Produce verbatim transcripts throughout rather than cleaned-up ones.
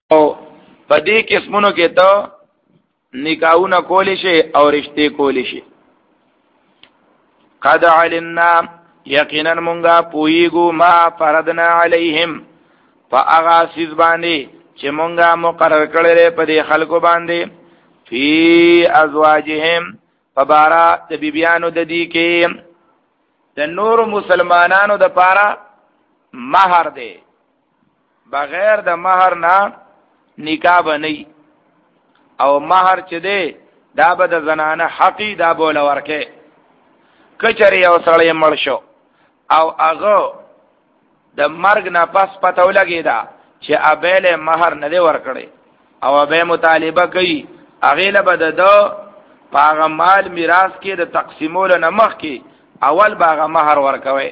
او په دې قسمونو کې ته نکاحونه کولی شي او رشتې کولی شي. قد علمنا یقینا مونږه پویګو ما فرضنا علیهم فاغا سیز باندې چې مونږه مقرر کړل په دې خلکو باندې فی ازواجهم فبارا د بیبیانو د دې کې د نور مسلمانانو د پاره مہر دی، بغیر د مہر نه نکاح بنئ او مہر چې دی دا به د زنانه حقی دا بول ورکه. کچری او سړی مړ شو او هغه د مرګ نه پس پته ولګی دا چې ابل مہر نه دی ورکړي او به مطالبه کوي هغه له بد دو پاغه مال میراث کې د تقسیمولو نه مخ کې اول باغه مہر ورکوي.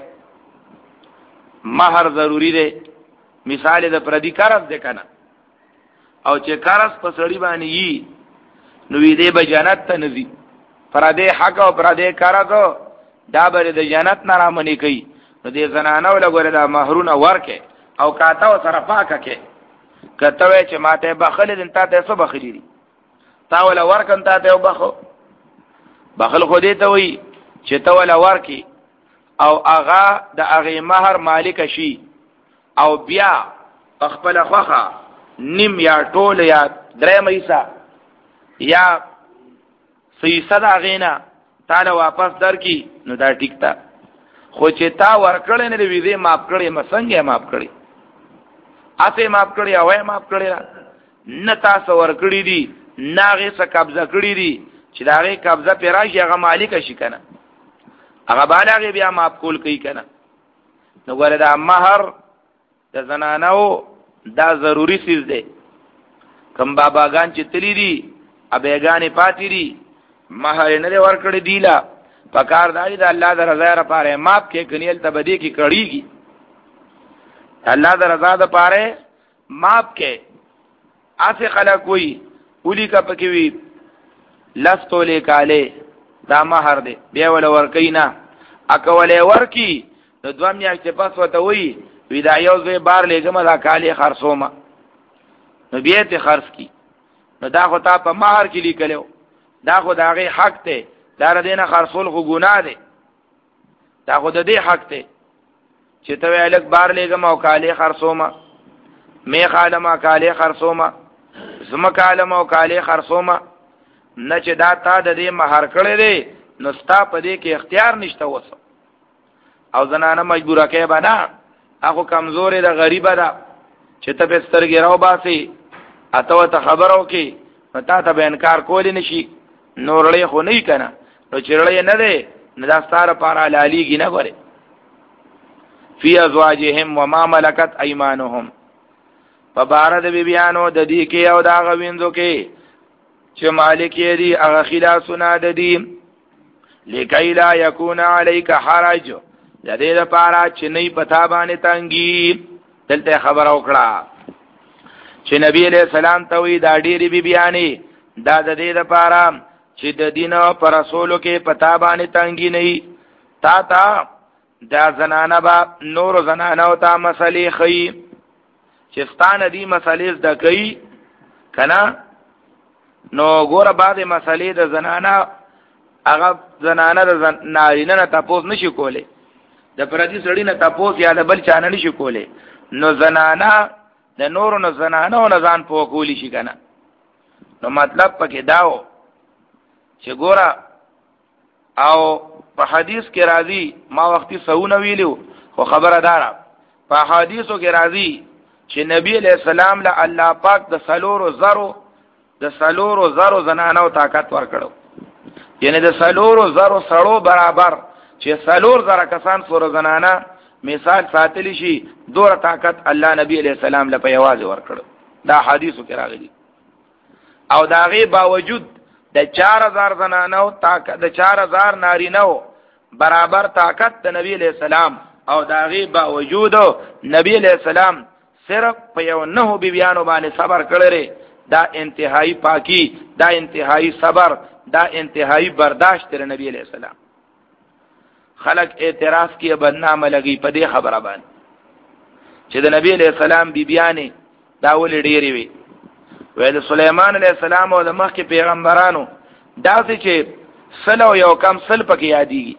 مہر ضروری دی. مثال د پردي قرض دی کنه، او چې قرض په سړی باندې یي نو دې به جنت ته نزي. پردي حق او پردي قرض دا بر د جنت نه رامنې کوي. نو دې زنانه ولا ګوره دا مہرونه ورکه او کاته سره پاکه کې کته چې ماته بخل دین ته څه بخلی دي تا ولا ورکن ته وبخو بخل خو دې ته وي چې ته ولا ورکی او اغا د اغه مہر مالک شي او بیا خپل خوخه نیم یا ټول یا درې مېسا یا سیسه دا غینا تعالی واپس درکی نو دا ټیک تا. خو چې تا ورکړې نه دی ویزه ماف کړې مسنګه ماف کړې اته ماف کړې او ماف کړې نه تاسو ورکړې دي ناغه څه قبضه کړې دي چې دا غي قبضه پیراشي هغه مالک شي کنه هغه باندې بیا ماف کول کوي کنه. نو ګوره دا مہر د زنانو دا ضروری چیز دی. کم باباګان چې تلی دي ابېګانې پاتې دي مہر نه ورکړې دی لا پکار دی د الله د رضا لپاره ماف کې کنيل ته بدی کې کړيږي. الله د رضا لپاره ماف کې اسه خلک وي ولي کا پکې وي لستو لیکاله دا مہر دی بیا ول ورکینا اکولې ورکی نو دوه میاشتې پس وته وي ودا یو زوی بار لګم دا کاله خرصومه نو بیا ته خرص کی نو دا خو تا په مہر کې لیکلو دا خو دا غي حق ته دا ردینه خرصول خو ګناه دی. دا خو د دې حق ته چې ته الک بار لګم او کاله خرصومه می خالما کاله خرصومه زما کالم او کاله خرصومه نه چې دا تا د دې مہر کړی دی نو ستا په دې کې اختیار نشته وسه او زنانه مجبوره کې بنا هغه کمزورې د غریبه ده چې ته په سترګې راو باسي اته ته خبرو کې پتا ته به انکار کولی نشي نورړې خو نه کنه نو چیرړې نه ده نه دا ستاره پاره لالیږي نه غره. فی ازواجهم وما ملکت ایمانهم فبارد بیبیانو د دې کې او دا غوینځو کې چې مالک یې دی هغه خلاصونه د دې لکای لا یکون علیک حرج د دې لپاره چې نه پتا باندې تنګي. دلته خبر او کړه چې نبی علیہ السلام ته وی دا ډېری بیبیانی دا د دې لپاره چې د دین پر رسولو کې پتا باندې تنګي نه تا تا دا زنانه با نور زنانه او تا مسلې خي چې ستانه دي مسلې د کوي کنا نو ګوره بعضې مسلې د زنانه هغه زنانه د نارینه نه تپوس نشي کولی د پردي سړي نه تپوس یا د بل چا نه نشي کولی نو زنانه د نورو نه زنانه او نه ځان پوه کولی شي که نه. نو مطلب پکې دا و چې ګوره او په حدیث کې راځي ما وختي سهونه ویلو خو خبره داره په حدیثو کې راځي چې نبی علیہ السلام له الله پاک د سلورو زرو د سلورو زرو زنانو طاقت ورکړو. یعنی د سلورو زرو سړو برابر چې سلور زره کسان سور زنانا مثال ساتلی شي دوره طاقت الله نبی علیہ السلام له په یوازې ورکړو. دا حدیثو کې راغلي. او دا غي باوجود د چار هزار زنانو طاقت د چار هزار نارینو برابر طاقت د نبی علیہ السلام او دا غي باوجود نبی علیہ السلام صرف په یو نه بیبیانو باندې صبر کړی. دا انتهایی پاکی، دا انتهایی صبر، دا انتهایی برداشت تر نبی علیہ السلام. خلق اعتراض کیه بدنامه لګي په دې خبره باندې چې د نبی علیہ السلام بیبیانې دا ولې ډېرې وي ویل سليمان عليه السلام او د مخکې پیغمبرانو داسې چې سلو یو کم سل پکې یادېږي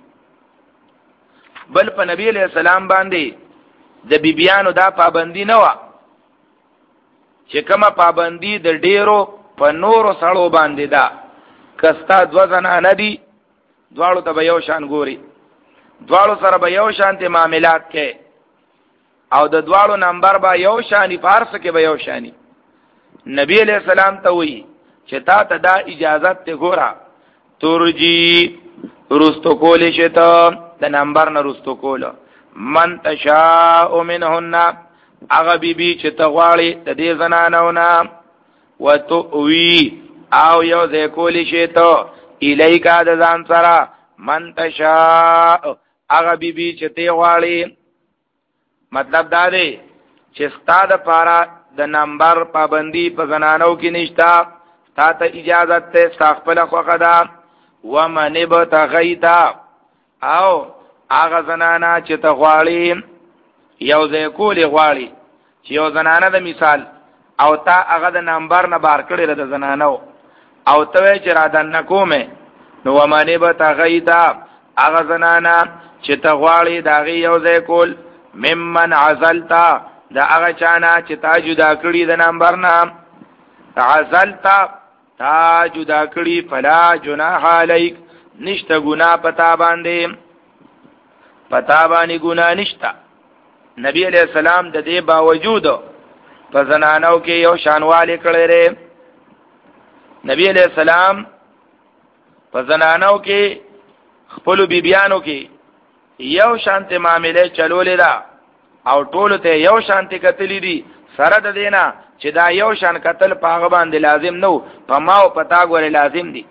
بل په نبی عليه السلام باندې د بیبيانو دا پابندي نه و چې کومه پابندي د ډیرو په نورو سړو باندې دا کستا دو زنانه دي دواړو ته به یو شان ګوري دواړو سره به یو شانتي معاملات کې او د دواړو نمبر به یو شانی فارس کې به یو شانی نبی علیہ السلام ته وی چې تا ته دا اجازت ته ګورا ترجی رستو کول شته د نمبر نه رستو کول من تشاء منهن اغه بیبي چې تغواړي د دې زنانونه وتوي او یو ځای کول شته الیکا د ځان سره من تشاء اغه بیبي چې ته غواړي مطلب دا دی چې ستاده پارا د نمبر پابندی په زنانو کې نشتا تا ته اجازه ته استغفر خوخه ده ومن بتغیتا او هغه زنانا چې ته غواړي یو ځای کولې غواړي چې یو زنانه د مثال او تا هغه د نمبر نه بار کړی د زنانو او ته چې را دن کومه نو ومن بتغیتا هغه زنانا چې ته غواړي داغه یو ځای کول ممن عزلتا دا هغه چانا چې تا جدا کړی د نمبر نه عزلتا تا جدا کړی فلا جناح علیک نشته ګنا پتا باندې پتا باندې ګنا نشته نبی علیہ السلام د دې باوجود په زنانو کې یو شانواله کړی ری نبی علیہ السلام په زنانو کې خپل بیبيانو کې یو شانته معاملې چلولې ده او ټول ته یو شانته کتلې دي سره د دینا چې دا یو شان قتل پاغه باندې لازم نو په ما او پتا غوړې لازم دي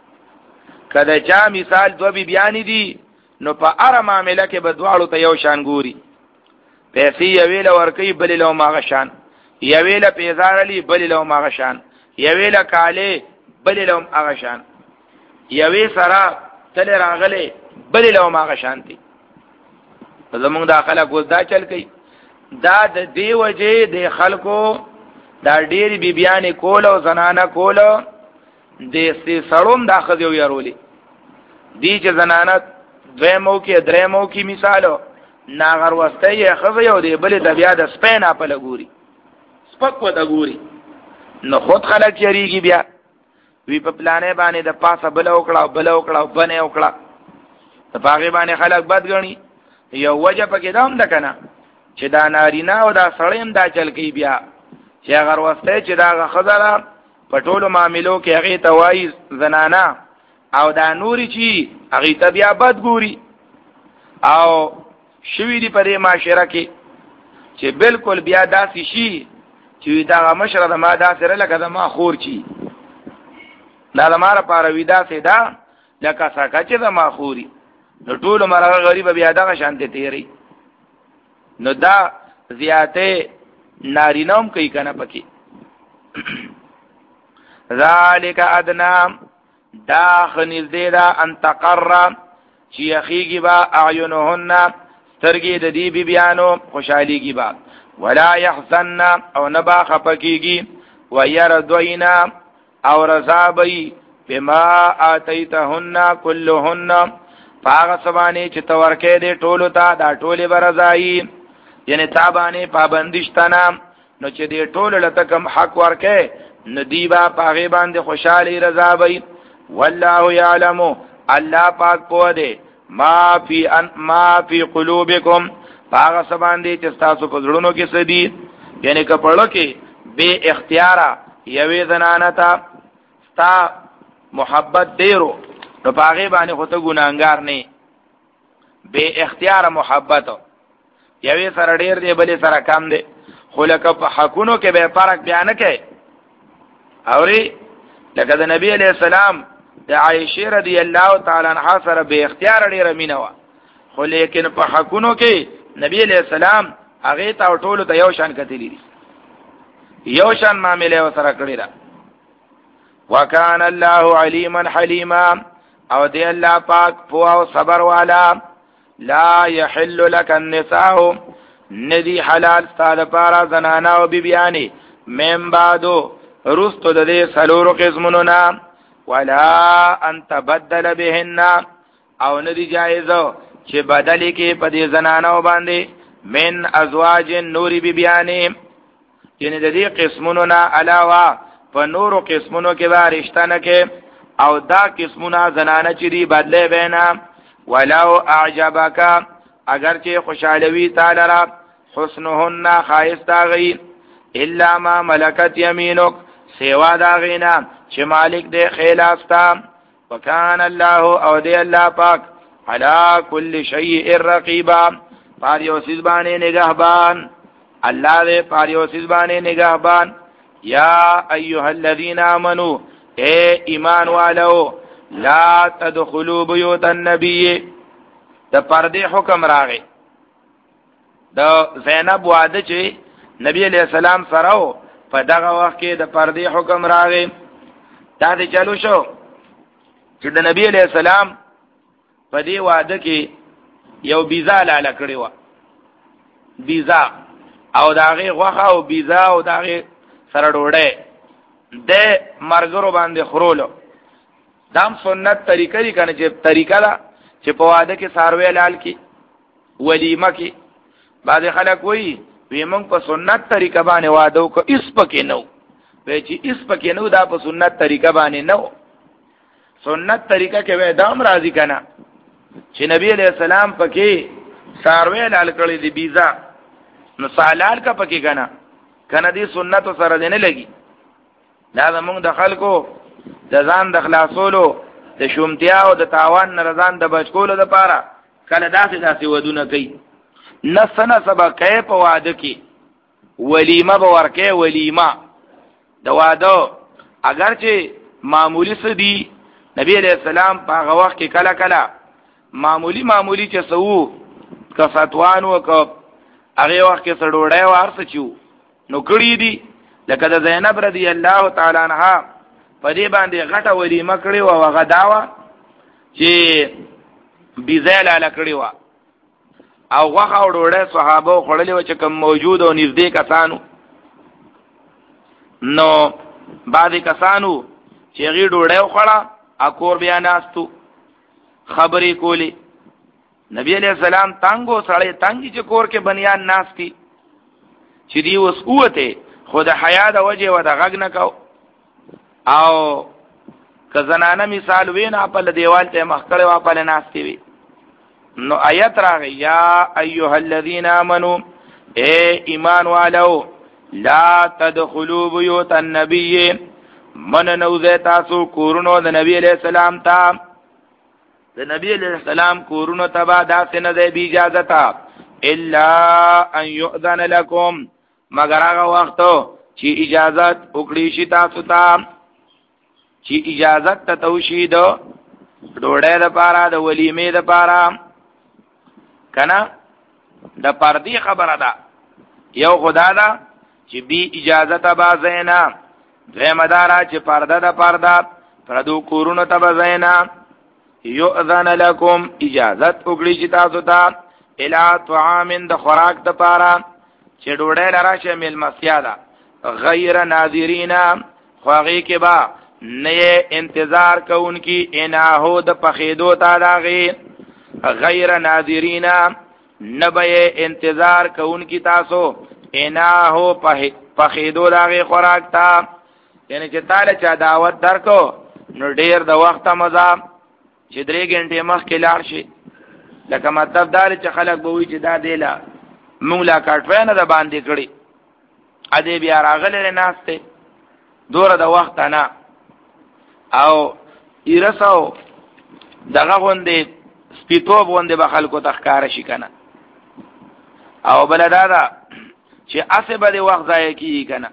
کله چا مثال دو بی بیان دي نو په اره معاملې کې بدواړو ته یو شان ګوري پیسې یویل ورکی بل له ماغه شان یویل پیزار علی بل له ماغه شان یویل کاله بل له ماغه شان یوی سره تل راغله بل له ماغه شانتي زمونږ داخله کوز دا چل کوي دا د دی وجه د خلکو دا ډېری بی بیان کول او زنانه کول د سي سړوم داخذ یو يرولي دی چې زنانه دویمو کې درېمو کې مثالو ناغر وسته یې خزه یو دی بل د بیا د سپین اپل ګوري سپک و د ګوري نو خود خلک چریږي بیا وی په پلانې باندې د پاسه بل وکړه بل وکړه بنه وکړه په باغې باندې خلک بد غني یو وجه پکې دام ده کنه چې دا نارینه او دا سړیم دا چل کوي بیا چې هغه وسته چې دا خزره په ټولو معاملو کې هغه توای زنانا او دا نوري چې هغه ته بیا بد ګوري او شوی دی په معاشره کې چې بالکل بیا داسې شي چې دا مشره د ما داسې لکه د ما خور چی دا لماره پاره ودا سیدا لکه څنګه چې د ما خوري نو ټول مرغه غریب بیا دغه شانته تیری نو دا زیاته نارینوم کوي کنه پکې ذالک ادنا دا خنیز دیدا ان تقر چې اخیږي با اعینهن سترګې د دې بیانو خوشحاليږي با ولا يحزن او نبا خپکیږي ويرضینا او رضابی بما اتیتهن كلهن پاغه سبانه چې تورکې دې ټولو ته دا ټولې برزای یعنی تابانه پابندشتنا نو چې دې ټولو لته کم حق ورکې ندیبا پاغه باندې خوشالي رضابی والله يعلم الله پاک پوه دې ما فی ان ما فی قلوبکم پاغه سبانه چې تاسو په زړونو کې سدي یعنی کپړو کې بے اختیارا یوې زنانتا ستا محبت ډیرو نو پاغه باندې خو ته ګناګار نه بے اختیار محبت یوې سره ډیر دی بلې سره کم دی خو لکه په حقونو کې به فرق بیان کړي اوري لکه د نبی علیہ السلام د عائشه رضی الله تعالی عنها سره به اختیار ډیر مینوا خو لیکن په حقونو کې نبی علیہ السلام هغه ته ټولو ته یو شان کتلی دي یو شان معاملې وسره کړی را وکان الله علیما حلیما او دی الله پاک په او صبر والا لا يحل لك النساء ندی حلال ستاده پارا زنانا او بیبیانی من بعدو رستو د دې سلورو قسمونو نه ولا ان تبدل بهن او ندی جایزو چې بدلی کې په دې زنانو باندې من ازواج نوری بی بیانی یعنی د دې قسمونو نه علاوه په نورو قسمونو کې به رشتہ نه کې او دا قسمونه زنانه چې دی بدله بینا ولو اعجبک اگر چې خوشالوي تعالی را حسنهن خایستا غي الا ما ملکت یمینک سیوا دا غینا چې مالک دې خیلافتا وکان الله او دې الله پاک علا کل شیء رقیبا پاریوسیز باندې نگهبان الله دې پاریوسیز باندې نگهبان یا ایها الذین آمنو اے ایمان والو لا تدخلوا بیوت النبی د پردې حکم راغی د زینب واده چې نبی علیہ السلام سره په دغه وخت کې د پردې حکم راغی دا دې چلو شو چې د نبی علیہ السلام په دې واده کې یو بیزا لاله کړی و بیزا او داغه غوخه او بیزا او داغه سره ډوړې د مرګرو باندې خورولو دام سنت طریقه دی کنه چې طریقه دا چې په واده کې ساروی لال کی ولیمه کې بعض خلک وایي وی موږ په سنت طریقه باندې واده وکړو اس پکې نو وی چې اس پکې نو دا په سنت طریقه باندې نو سنت طریقه کې وې دام راضی کنه چې نبی علیہ السلام پکې ساروی لال کړی دی بیزا نو سالال کا پکې کنه کنه دی سنت سره نه لګي دا موږ د خلکو د ځان د خلاصولو د شومتیا او د تاوان نه ځان د بچکولو لپاره کله داسې داسې ودونه کوي نسنه سبقه په واده کې ولیمه به ورکه ولیمه د واده اگر چې معمولی سدي نبی علیہ السلام په هغه وخت کې کله کله معمولی معمولی چې سو کفتوانو ک هغه وخت کې سړوړای وارث چو نو کړی دي لکه د زینب رضی الله تعالی عنها په دې باندې غټه ولیمه کړی او هغه داوا چې بیزل علی کړی و او غوخه او ډوړې صحابه خړلې و چې کوم موجود او نږدې کسانو نو بعضی کسانو چې غي ډوړې خړه اکور بیا ناستو خبرې کولی نبی علیہ السلام تانګو سړی تانګي چې کور کې بنیان ناستی چې دی اوس اوته خود حیا د وجه و د غږ نه کو او که زنانه مثال وینا په دیوال ته مخکړه وا په ناستی وي نو آیت راغی یا ایها الذین آمنو اے ایمان والو لا تدخلوا بیوت النبی من نوزه تاسو کورونو د نبی علیہ السلام ته د نبی علیہ السلام کورونو تبا داسې نه دی بی اجازه تا الا ان یؤذن لكم مگر هغه وخت چې اجازت وکړي شي تاسو ته چې اجازت ته توشید ډوړې د پاره د ولیمې د پاره کنه د پردی خبره ده یو خدا ده چې بی اجازه تبا زینا درمدارا چې پرده د پرده پردو کورونو تبا زینا یؤذن لكم اجازت وکړي شي تاسو ته الی طعام د خوراک د پاره چې ډوړې لرا شامل مسیاده غیر ناظرین خواغی کې با نه انتظار کوونکی اناهو د پخیدو تا داغي غیر ناظرین نبه انتظار کوونکی تاسو اناهو پخیدو داغي خوراک تا یعنی چې تعالی چا دعوت درکو نو ډیر د وخت مزه چې درې غنټې مخکې لاړ شي لکه مطلب دار چې خلک به وي چې دا دیلا مونږ لا کاټوي نه د باندې کړي ا دې بیا راغله ناشته دوره د وخت نه او ایرسو دغه غوندې سپیتوب غوندې به خلکو تخکار شي کنه او بلدادا چې اسه به د وخت ضایع کیږي کنه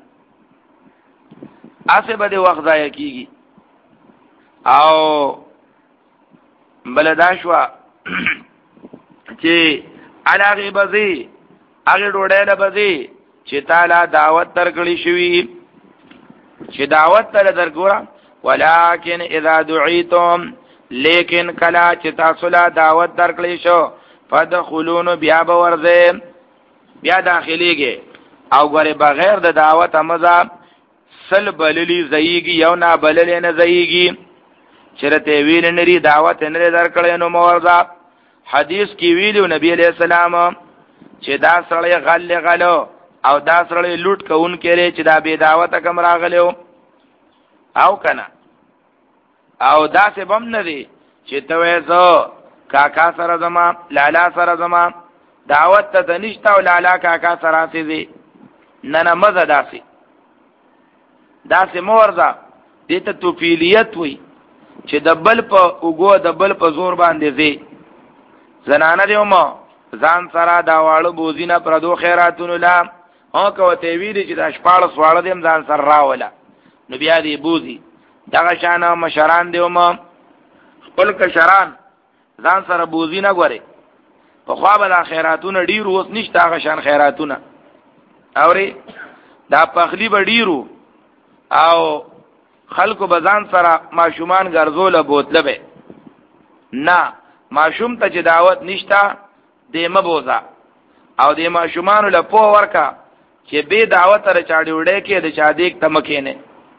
اسه به د وخت ضایع کیږي او بلدا شو چې علاغه بزي هغه ډوډۍ له بزي چې تعالی دعوت درکړی شوی چې دعوت تر درګورا ولکن اذا دعیتم لیکن کلا چې تاسو له دعوت درکړی شو فدخلون بیا به بیا داخليږي او غره بغیر د دعوت امزه سل بللی زیگی یو نا بللی نه زیگی چرته ویل نری دعوت نه درکړې نو موردا حدیث کې ویلو نبی علیہ السلام چې دا سړی غل غلو او دا سړی لوټ کون کړي چې دا بے دعوت کم راغلو او کنه او دا څه بم نه دی چې ته وېزو کاکا سره زما لالا سره زما دعوت ته نشته او لالا کاکا سره سي دي نه نه مزه داسي داسې مورځه دې ته توفیلیت وي چې دبل په وګو دبل په زور باندې زی زنانه دیو ما ځان سره دا واړو بوزینه پردو خیراتونو لا او کو ته ویری چې د شپاړه سواړه دیم ځان سره راولا نو بیا دی بوزي دغه شانه مشران دیو ما خپل کشران ځان سره بوزینه غوري په خوا به خیراتونه ډیر اوس نشته هغه شان خیراتونه اوري دا پخلی به ډیرو او خلکو بزان سره ماشومان ګرځول بوتله به نه ماشوم ته چې دعوت نشتا دې مبوزا او دې ماشومان له پو ورکا چې به دعوت تر چاډي وړې کې د چا دیک تمکینه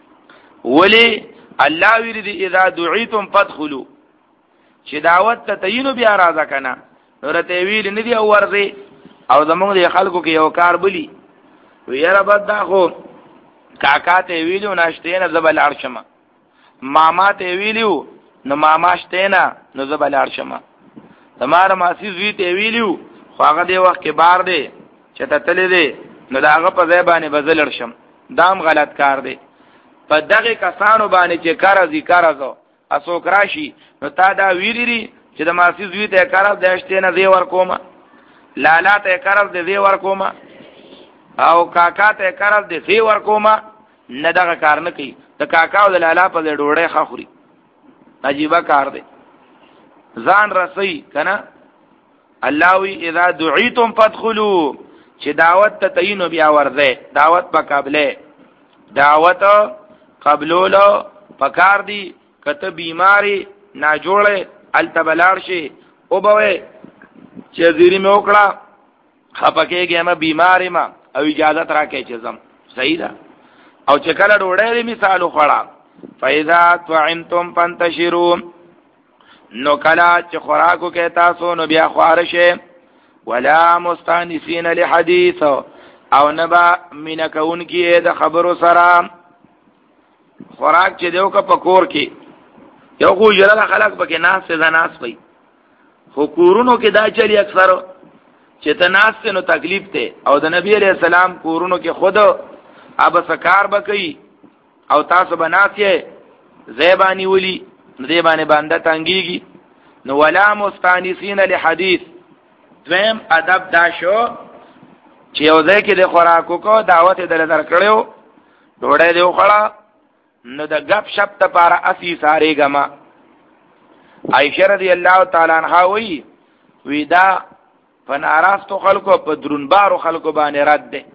ولی الله ویری اذا دعیتم فادخلوا چې دعوت ته تینو بیا راځه کنه ورته ویل نه دی او ورځي او زمونږ د خلکو کې یو کار بلی ویره بد دا خو کاکا ته ویلو ناشته نه زبل ارشمه ماما ته ویلو نو ماما شته نه نو زبل ارشمه تمہاره ماسی زوی ته ویلو خو هغه دی وخت کې بار دی چې ته تللی دی نو دا هغه په ځای باندې بدل ارشم دام غلط کار دی په دغه کسانو باندې چې کار ازي کار ازو اسو کراشي نو تا دا ویری چې د ماسی زوی ته کار داشته نه دی ور کومه لالا ته کار دی ور کومه او کاکا ته کارل دي سی ور کومه نه دغه کار نه کوي ته کاکا او لالا په ډوړې خخوري عجیب کار دی ځان رسي کنه الله وی اذا دعيتم فادخلوا چې دعوت ته تینو بیا ورځه دعوت په قبله دعوت قبولولو پکار دی کته بیماری نا جوړه التبلار شي او به چې زیری مې وکړه خپکهږي ما بیماری ما او اجازه راکې چې زم صحیح ده او چې کله ډوړې مثال خوړه فاذا طعمتم فانتشروا نو کلا چې خوراکو کې تاسو نو بیا خوارشه ولا مستانسین لحدیث او نبا مینا کون کې د خبرو سره خوراک چې دیو کا پکور کې یو خو جلاله خلق پکې ناس ته ناس وي خو کورونو کې دا چلی اکثر چې تناس نو تکلیف ته او د نبی علیہ السلام کورونو کې خود اب سکار بکئی او تاسو بناسیه زیبانی ولی زیبانی باندې تنګیږي نو ولا مستانسین لحدیث دویم ادب دا شو چې یو ځای کې د خوراکو کو دعوت دل در کړو ډوړې دی خوړه نو د غب شپ ته پارا اسی ساری غما عائشہ رضی الله تعالی عنها وی ودا فناراستو خلکو په درونبارو خلکو باندې رد ده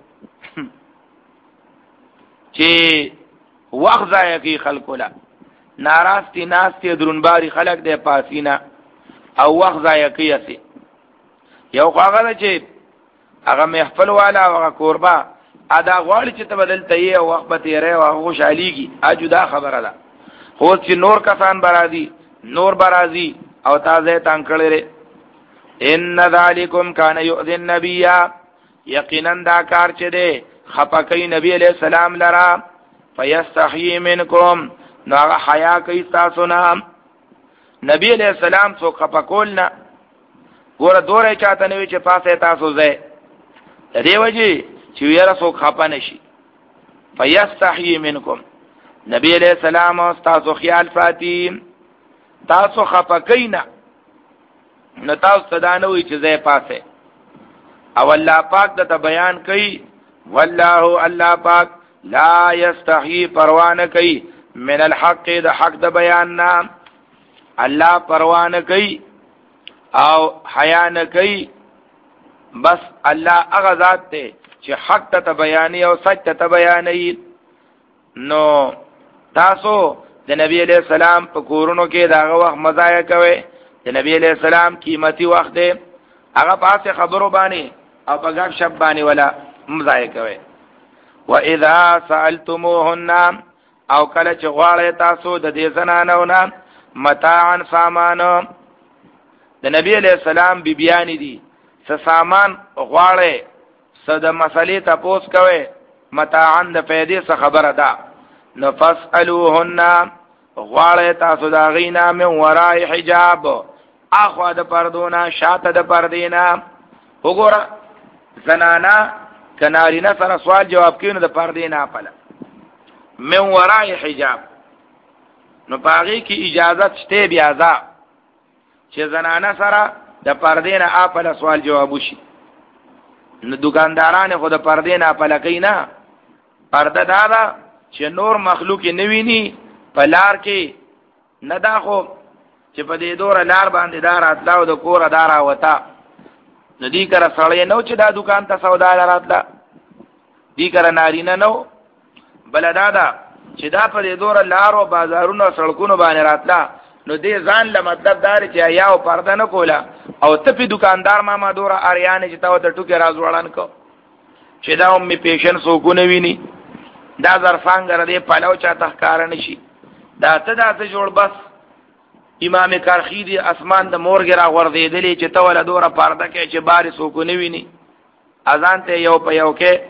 چې وخت ضایع کی خلکو لا ناراستی ناستی درونباری خلک ده پاسینا او وخت ضایع کیسي یو هغه چې هغه محفل والا هغه قربا ادا غواړي چې تبدل ته یو وخت به تیرې او خوشحاليږي اجدا خبره ده خو چې نور کسان برازي نور برازي او تازه تانکړې ان ذالکم کان یؤذی النبی یقینا دا کار چه ده خپکی نبی علیہ السلام لرا فیستحیی منکم نو هغه حیا کوي تاسو نه نبی علیہ السلام سو خپکول نه ګوره دوره چاته نوی چې پاسه تاسو زه دې وجه چې یاره سو خپه نشي فیستحیی منکم نبی علیہ السلام تاسو خیال ساتي تاسو خپکینا نو تاسو تدانوي چې زه پاسه او الله پاک د بیان کوي والله الله پاک لا یستحی پروانه کوي من الحق د حق د بیان نام الله پروانه کوي او حیا نه کوي بس الله هغه ذات ته چې حق ته بیانې او سچ ته بیانې نو تاسو د نبی علیہ السلام په کورونو کې داغه وخت مزایا کوي د نبی علیہ السلام قیمتي وخت دی هغه پاسه خبرو باندې او په غږ شپ باندې ولا مزایا کوي واذا سالتموهن او کله چې غواړی تاسو د دې زنانو نه متاعا سامان، د نبی علیہ السلام بی بیانی دي س سامان غواړی س د مسلې تپوس کوي متاعا د فائدې څخه خبره ده، نفسلوهن غواړی تاسو دا غینا من وراء حجاب اخوا د پردونا شاته د پردینا. وګوره زنانا کنارینا سره سوال جواب کینو د پردینا پله من وراء حجاب، نو پاغي کی اجازت شته بیا ځا چې زنانا سره د پردینا اپل سوال جواب وشي. نو دکانداران خو د پردینا اپل کینا پرده دادا چې نور مخلوق نویني په لار کې نه دا خو چې په دې دور لار باندې دار اتلاو د کور دارا وتا ندی کر سړی نو چې دا دکان ته سودا لراتلا دی کر نارینه نو بل دادا چې دا په دې دور لار او بازارونو سړکونو باندې راتلا نو دې ځان له مطلب دار چې یا او پرده نه کولا او ته په دکاندار ما ما دور اریان چې تا ته ټوکې راز وړان کو چې دا هم می پیشن سو کو نه ویني دا ظرفانګر دې پلاو چا تخکار نشي دا ته دا ته جوړ بس امام کارخی دی اسمان د مورګ را غورځېدلې چې ته ولا دوره پرده کې چې باري سو کو نه ویني اذان ته یو په یو کې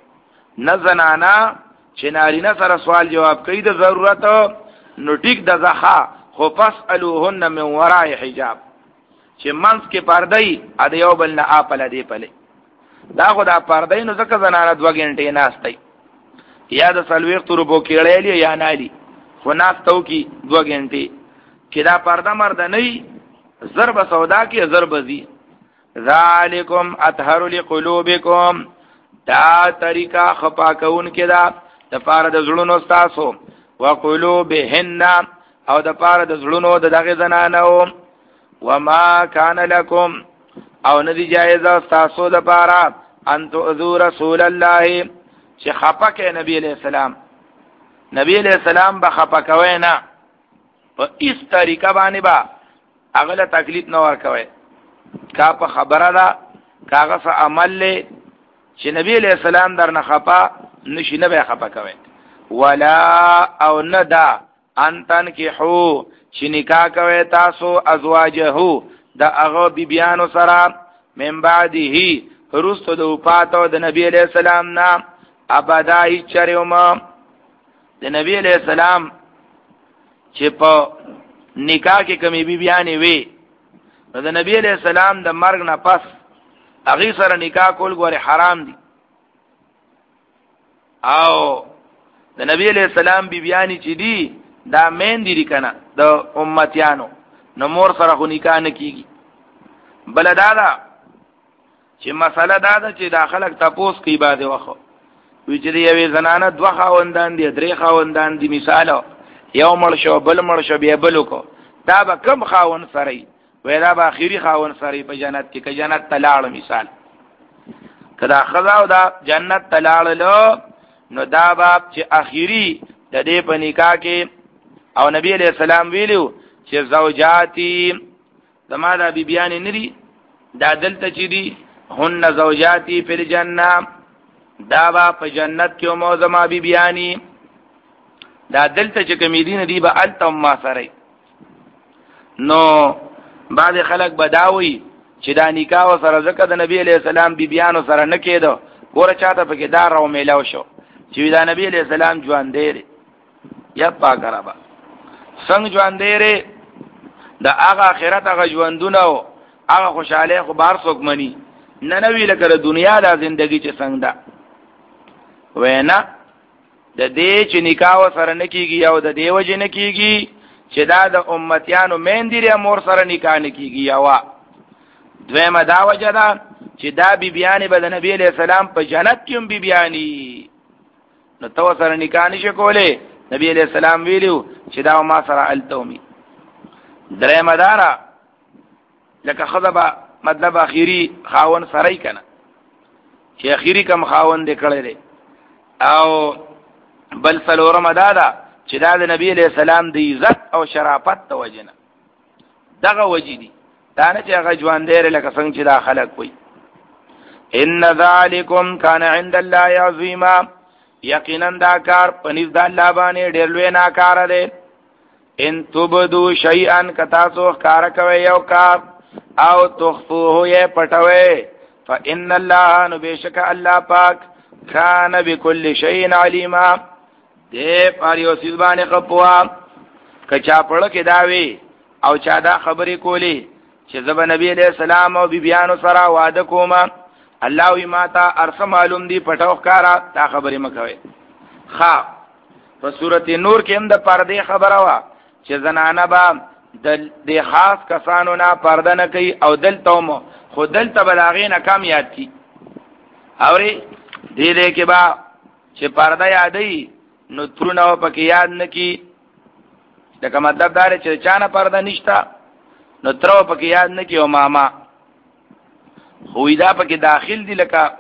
نزنانا چې نارینه سره سوال جواب کوي د ضرورت نو ټیک د زخا خو فسالوهن من وراء حجاب چې منس کې پردای ا د یو بل نه اپل دی پله دا خو دا پردای نو ځکه زنانه دوه غنټې ناستای یا د سلويخ تربو کېړېلی یا نالي خو ناستو کی دوه غنټې چې دا پرده مرده نه ضرب سودا کې ضرب زی ذالکم اطهر لقلوبکم دا طریقہ خپا کون کې دا د پاره د زړونو تاسو وقلوبهن او د پاره د زړونو د دغه زنانو وما کان لکم او ندی جایز تاسو د پاره ان تؤذو رسول الله چې خپا کې نبی علیہ السلام نبی علیہ السلام به خپا کوي نه په اس طریقه باندې با اغله تکلیف نه ور کوي کا په خبره دا کاغه عمل له چې نبی علیہ السلام در نه خپا نشي نه به خپا کوي ولا او ندا انتن کې هو چې نکاح کوي تاسو ازواجه د هغه بیبيانو سره من بعده رستو د پاتو د نبی علیہ السلام نام ابدای چریوما د نبی علیہ السلام چې په نکاح کې کمی بیبيانې وي نو د نبی علیہ السلام د مرګ نه پس هغه سره نکاح کول غوړي حرام دي او د نبی علیہ السلام بیبيانی چې دي دا مین دي کنه د امتیانو نو مور سره خو نکاح نه کیږي بل دا دا چې مسله دا ده چې داخلك تاسو کې باندې وخو وی چې یوې زنانه دوه خاوندان دي درې خاوندان دي مثال یو مړ شو بل مړ شو بیا بل کو دا به کم خاوند سره وي دا به اخیری خاوند سره په جنت کې که جنت تلاړ مثال کدا خدا او دا جنت تلاړ نو دا باب چې اخیری د دې په نکاح کې او نبی علیہ السلام ویلو چې زوجاتی زما دا بیبیان نری دا دلته چې دي هن زوجاتی فی الجنه دا با په جنت کې مو زما بیبیانی دا دلته چې کمیدین دی به التم ما سره نو بعد خلک بداوی چې دا نکاح سره زکه د نبی علیہ السلام بیبیانو سره نه کېدو ګوره چاته پکې دار او میلاو شو چې دا نبی علیہ السلام ژوند دی یا پاګرابا څنګه ژوند دی دا هغه آخرت هغه ژوندونه او هغه خوشاله خو بار څوک مني نه نوی لکه د دنیا د ژوندۍ چې څنګه ده وینا د دې چې نکاح سره نکېږي او د دیو جن نکېږي چې دا د امتیانو مندیره مور سره نکاح نکېږي یوا دویمه دا وجه ده چې دا بیبیانی به د نبی علیہ السلام په جنت کې هم بیبیانی نو تو سره نکاح نشي کولای نبی علیہ السلام ویلو چې دا ما سره التومی درېمه دارا لکه خذبا مطلب اخیری خاون سره کنا چې اخیری کم خاون دې کړل او بل سلورم دادا چې دا د نبی علیہ السلام د عزت او شرافت توجنه دغه وجدي دا نه چې هغه ژوند دی لکه څنګه چې دا خلک وي ان ذالکم کان عند الله عظیما یقینا دا کار پنځ د الله باندې ډېر لوی ناکار دی ان تبدو شیئا کتاسو کار کوي یو کار او تخفوه یې پټوي فان الله نبشک الله پاک کان بكل شیء علیما دې پاریو سیز باندې خپوا کچا پړ کې داوي او چا دا خبرې کولی چې زب نبی علیہ السلام او بیبیانو سره وعده کوم الله وی ماتا ارس معلوم دی پټو ښکارا تا خبرې مکوي خا په سورته نور کې هم د پردې خبره وا چې زنانه با د خاص کسانو نه پرده نه کوي او دلته مو خو دلته بلاغې نه کم یاد کی اوري دې دې کې با چې پرده یادې نو ترونه پکې یاد نه کی دا کوم مطلب دا چې چانه پرده نشتا نو تر پکې یاد نه کی او ماما خو دا پکې داخل دي لکه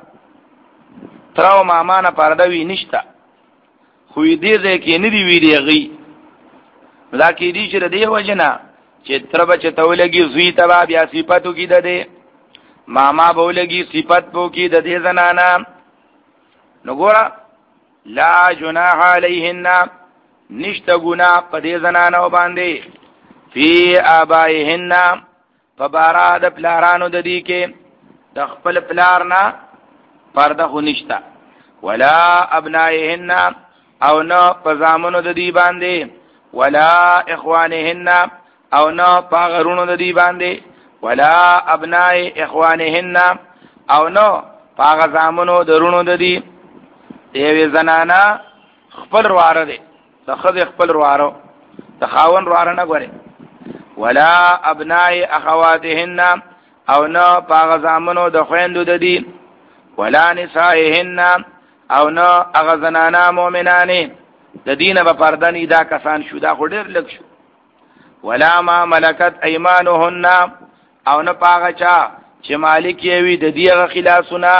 تر او ماما نه پرده وی نشتا خو دې دې کې نه دی وی دی غي دا کې دي چې دې وجنه چې تر بچ تولګي زوی تبا بیا صفاتو کې ده دې ماما بولګي صفات بو کې د دې زنانا نو ګورا لا جناح علیهن نشته ګنا په دې زنانو باندې فی آبائهن فباراد پلارانو د دې کې د خپل پلارنا پرده خو نشته ولا ابنائهن او نو پزامنو د دې باندې ولا اخوانهن او نو پاغرونو د دې باندې ولا ابناء اخوانهن او نو پاغزامنو درونو د دې دیوی زنانا خپل رواره دی تخذ خپل رواره تخاون رواره نه غوري ولا ابناء اخواتهن او نو پاغزامنو د خويندو د دې ولا نسائهن او نو اغزنانا مؤمنانه د دینه په پردنی دا کسان شو دا خډیر لک شو ولا ما ملکت ایمانهن او نه پاغه چا چې مالک یې وي د دیغه خلاصونه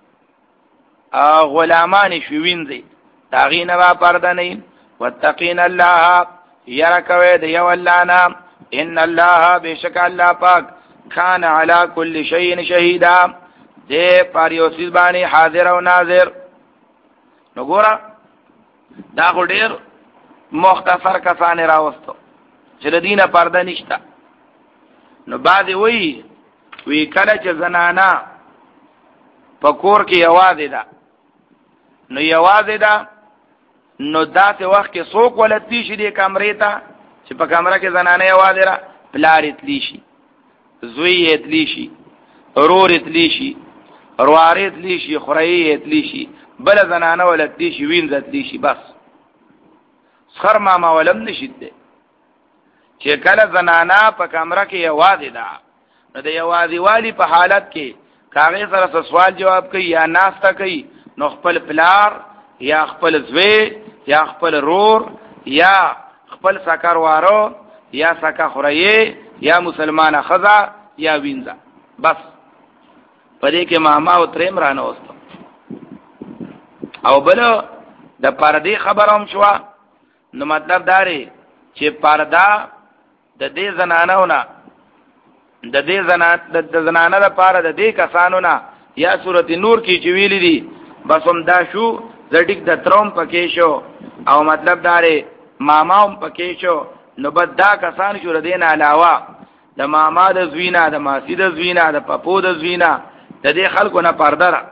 ا غلامان شو وینځي داغي نه با پرده نه واتقین الله يرکوي د یو الله نام ان الله بشک الله پاک کان علی کل شیء شهیدا دې پاریوسیز باندې حاضر او ناظر نو ګورا دا غډیر مختصر کسان راوستو چې د دینه پرده نشته نو بعد وی وی کله چې زنانا په کور کې یوازې ده نو یوازې ده نو داسې وخت کې څوک ولتی شي د کمرې ته چې په کمره کې زنانه یوازې را پلار اتلی شي زوی اتلی شي رور اتلی شي روار اتلی شي خوري اتلی شي بل زنانه ولتی شي وینځ اتلی شي بس خر ماما ولم نشید ده چې کله زنانا په کمره کې یوازې ده نو د یوازې والی په حالت کې کاغذ سره سوال جواب کوي یا ناسته کوي نو خپل پلار یا خپل زوی یا خپل رور یا خپل سکر وارو یا سکا خوري یا مسلمانه خزا یا وینځه بس پدې کې ماما او تریم رانه وستو او بل د پردې خبروم شو نو مطلب داري چې پردا د دې زنانونه د دې زنان د زنانه لپاره د دې کسانو نه یا سورته نور کې چې ویلي دي بس هم دا شو زټیک د تروم پکې شو او مطلب داري ماما هم پکې شو نو بد دا کسان شو ردین علاوه د ماما د زوینا د ماسی د زوینا د پپو د زوینا د دې خلکو نه پرده را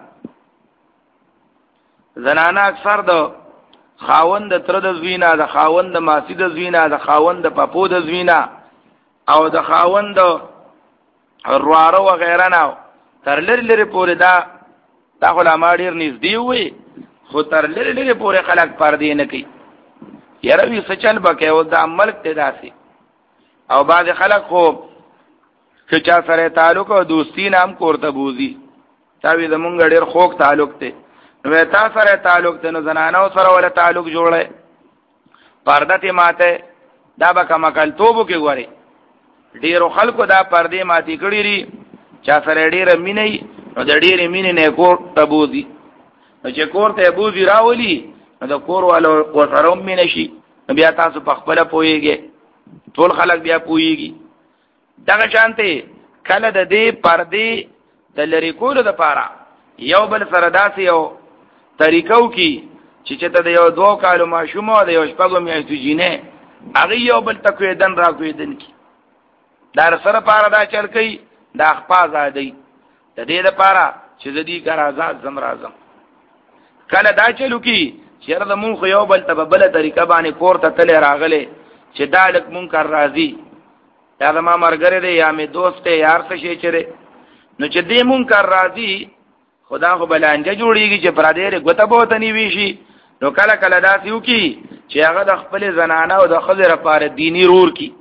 زنانه اکثر د خاوند د تر د زوینا د خاوند د ماسی د زوینا د خاوند د پپو د زوینا او د خاوند روارو و غیره نه تر لری لری پورې دا دا علماء ډیر نږدې وي خو تر لری لری پورې خلک پردې نه کوي یاره وی سچل بکې او د ملک ته داسي او بعض خلک خو چې چا سره تعلق او دوستی نام کوړه بوزي دا وی زمونږ ډیر خوږ تعلق ته نو تا سره تعلق ته نو زنانو سره ولا تعلق جوړه پرده ته ماته دا به کما کل توبو کې غوري ډیرو خلکو دا پردې ماتي کړی ری چا سره ډیره مینې نو د ډیره مینې نه کور ته بوزي نو چې کور ته بوزي راولي نو د کور والو سره مینې شي بیا تاسو په خپل پويږي ټول خلک بیا پويږي دغه شانته کله د دې پردې د لری کولو د پاره یو بل سره داسې یو طریقو کې چې چې ته د یو دوه کالو ماشوم او د یو شپږو میاشتو جینې هغه یو بل تکویدن را کویدن کی دا سره پاره دا چل کوي دا خپا زادي د دې لپاره چې د دې کار آزاد زم راځم کله دا چلو کی چیرې د مونږ یو بل ته بل طریقه باندې کور ته تل راغله چې دا لک مونږ کار راځي یا د ما مرګره دی یا می دوست یار څه شي چره نو چې دې مونږ کار راځي خدا خو بلانجه جوړیږي چې پر دې غوته بوته نیوي شي نو کله کله دا سيو کی چې هغه د خپل زنانه او د خزر لپاره دینی رور کی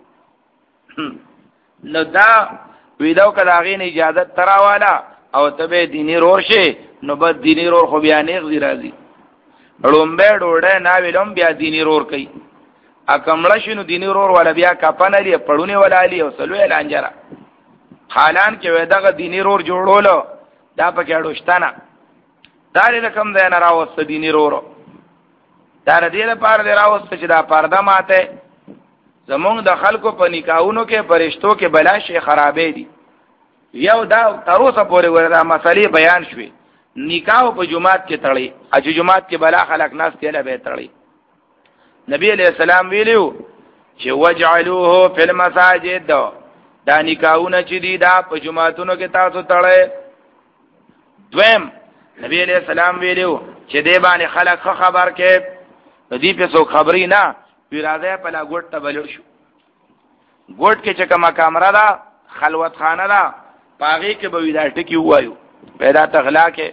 نو دا ویداو کله غین اجازه تراواله او تبه دینی رور شي نو بد دینی رور خو بیا نه غزي راځي لومبه ډوډه نا ویلم بیا دینی رور کوي ا کمړه شنو دینی رور ولا بیا کپنه لري پړونه ولا لري او سلوې لانجرا حالان کې ودغه دینی رور جوړولو دا پکې اډوشتانه داري رقم ده نه راوست دینی رور دا دې لپاره دی راوست چې دا پرده ماته زمونږ د خلکو په نکاحونو کې پرشتو کې بلا شي خرابې دي یو دا تر اوسه پورې ورته مسلې بیان شوي نکاح په جمعات کې تړي اج جمعات کې بلا خلق ناس ته له به تړي نبی علیہ السلام ویلو چې وجعلوه فی المساجد دا نکاحونه چې دي دا په جمعاتونو کې تاسو تړي دویم نبی علیہ السلام ویلو چې دې باندې خلک خبر کې دې په څو خبري نه پیراده په لا ګوټ ته بلل شو ګوټ کې چې کومه کامره ده خلوت خانه ده پاغي کې به ودا ټکی وایو پیدا تغلا کې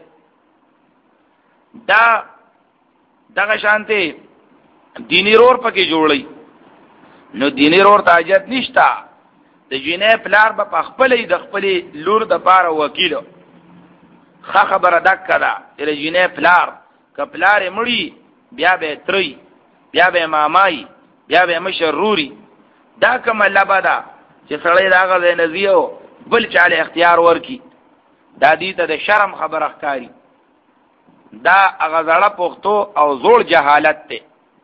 دا دغه شانتي دینی رور پکې جوړي نو دینی رور تاجت نشتا د جینې پلار په خپلې د خپلې لور د پاره وکیلو خا خبره دکا دا د جینې پلار ک پلار مړی بیا به تری بیا به مامای بیا به مشروري دا کوم لبدا چې سړی داغه د نزیو بل چاله اختیار ورکی دا دې ته د شرم خبره ښکاری دا هغه زړه پختو او زوړ جهالت ته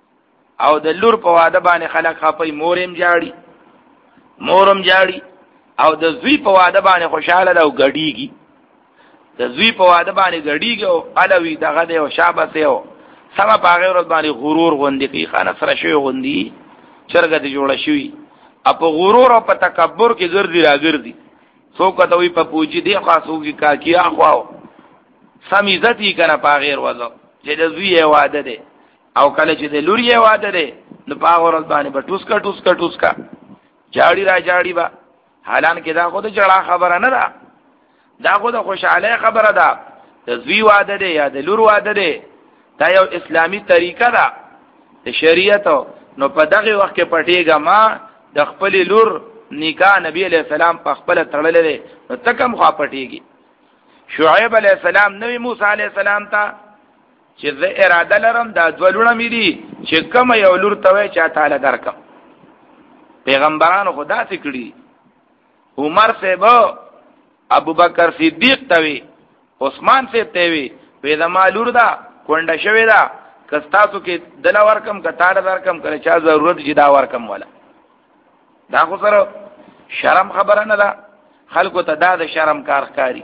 او د لور په واده باندې خلک خپي مورم جاړي مورم جاړي او د زوی په واده باندې خوشاله ده او غډیږي د زوی په واده باندې غډیږي او الوی دغه د او شابه او سما پاغه ورځ باندې غرور غوندي کی خانه سره شوی غوندي چرګه دې جوړه شوی اپ غرور او په تکبر کې ګرځي راګرځي څوک ته وي په پوجي دی خاصو کې کا کیا خواو سم عزت یې کنه پاغه ورځ چې د زوی واده ده او کله چې د لور یې واده ده نو پاغه ورځ باندې به ټوسکا ټوسکا ټوسکا جاړي را جاړي با حالان کې دا خو د جړه خبره نه ده دا خو د خوشاله خبره ده د زوی واده ده یا د لور واده ده دا یو اسلامی طریقه ده د شریعت نو په دغه وخت کې پټیګه ما د خپل لور نکاح نبی علیہ السلام په خپل تړلې نو تکم خوا پټیږي شعیب علیہ السلام نبی موسی علیہ السلام ته چې زه اراده لرم دا ځولونه مې دي چې کوم یو لور ته چا تعالی درکم پیغمبرانو خدا سکړي عمر صاحب ابو بکر صدیق ته عثمان صاحب ته وی د مالور دا کونډه شوی دا کستاسو کې دل ورکم کتار ورکم کله چا ضرورت جدا ورکم ولا دا خو سره شرم خبره نه ده خلکو ته دا د شرم کار ښکاری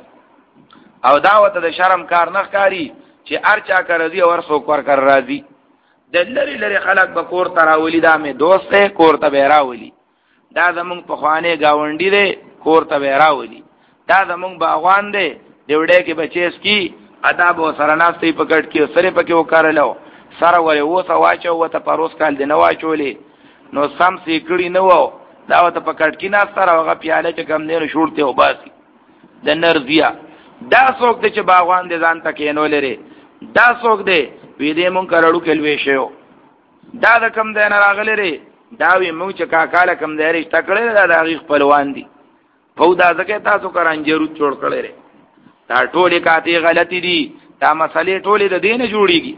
او داوته د شرم کار نه ښکاری چې ارچا کړی او ورسو کور کر راځي د لری لری خلک به کور تراولی دا مې دوست ته کور ته بیراولی دا زمونږ په خوانه گاونډي دی کور ته بیراولی دا زمونږ باغوان دی دیوډه کې بچیس کی ادب او سره ناستې پکړ کې سره پکې وکړلو سره ولې وسه واچو وته پروس کال دی نو واچولې نو سم سې کړی نو دا وته پکړ کې نه سره هغه پیاله چې کم نه شورته او باسي د نرزیا دا څوک چې باغوان دي ځان تکې نو لري دا څوک دی وې دې مونږ کړهړو کې لوي شو دا د کم دی نه راغلی لري دا وی مونږ چې کاکاله کم دی رښتا کړی دا د هغه خپلوان دي په دا ځکه تاسو کرانجرو جوړ کړی لري دا ټولې کاته غلطي دي دا مسلې ټولې د دینه جوړیږي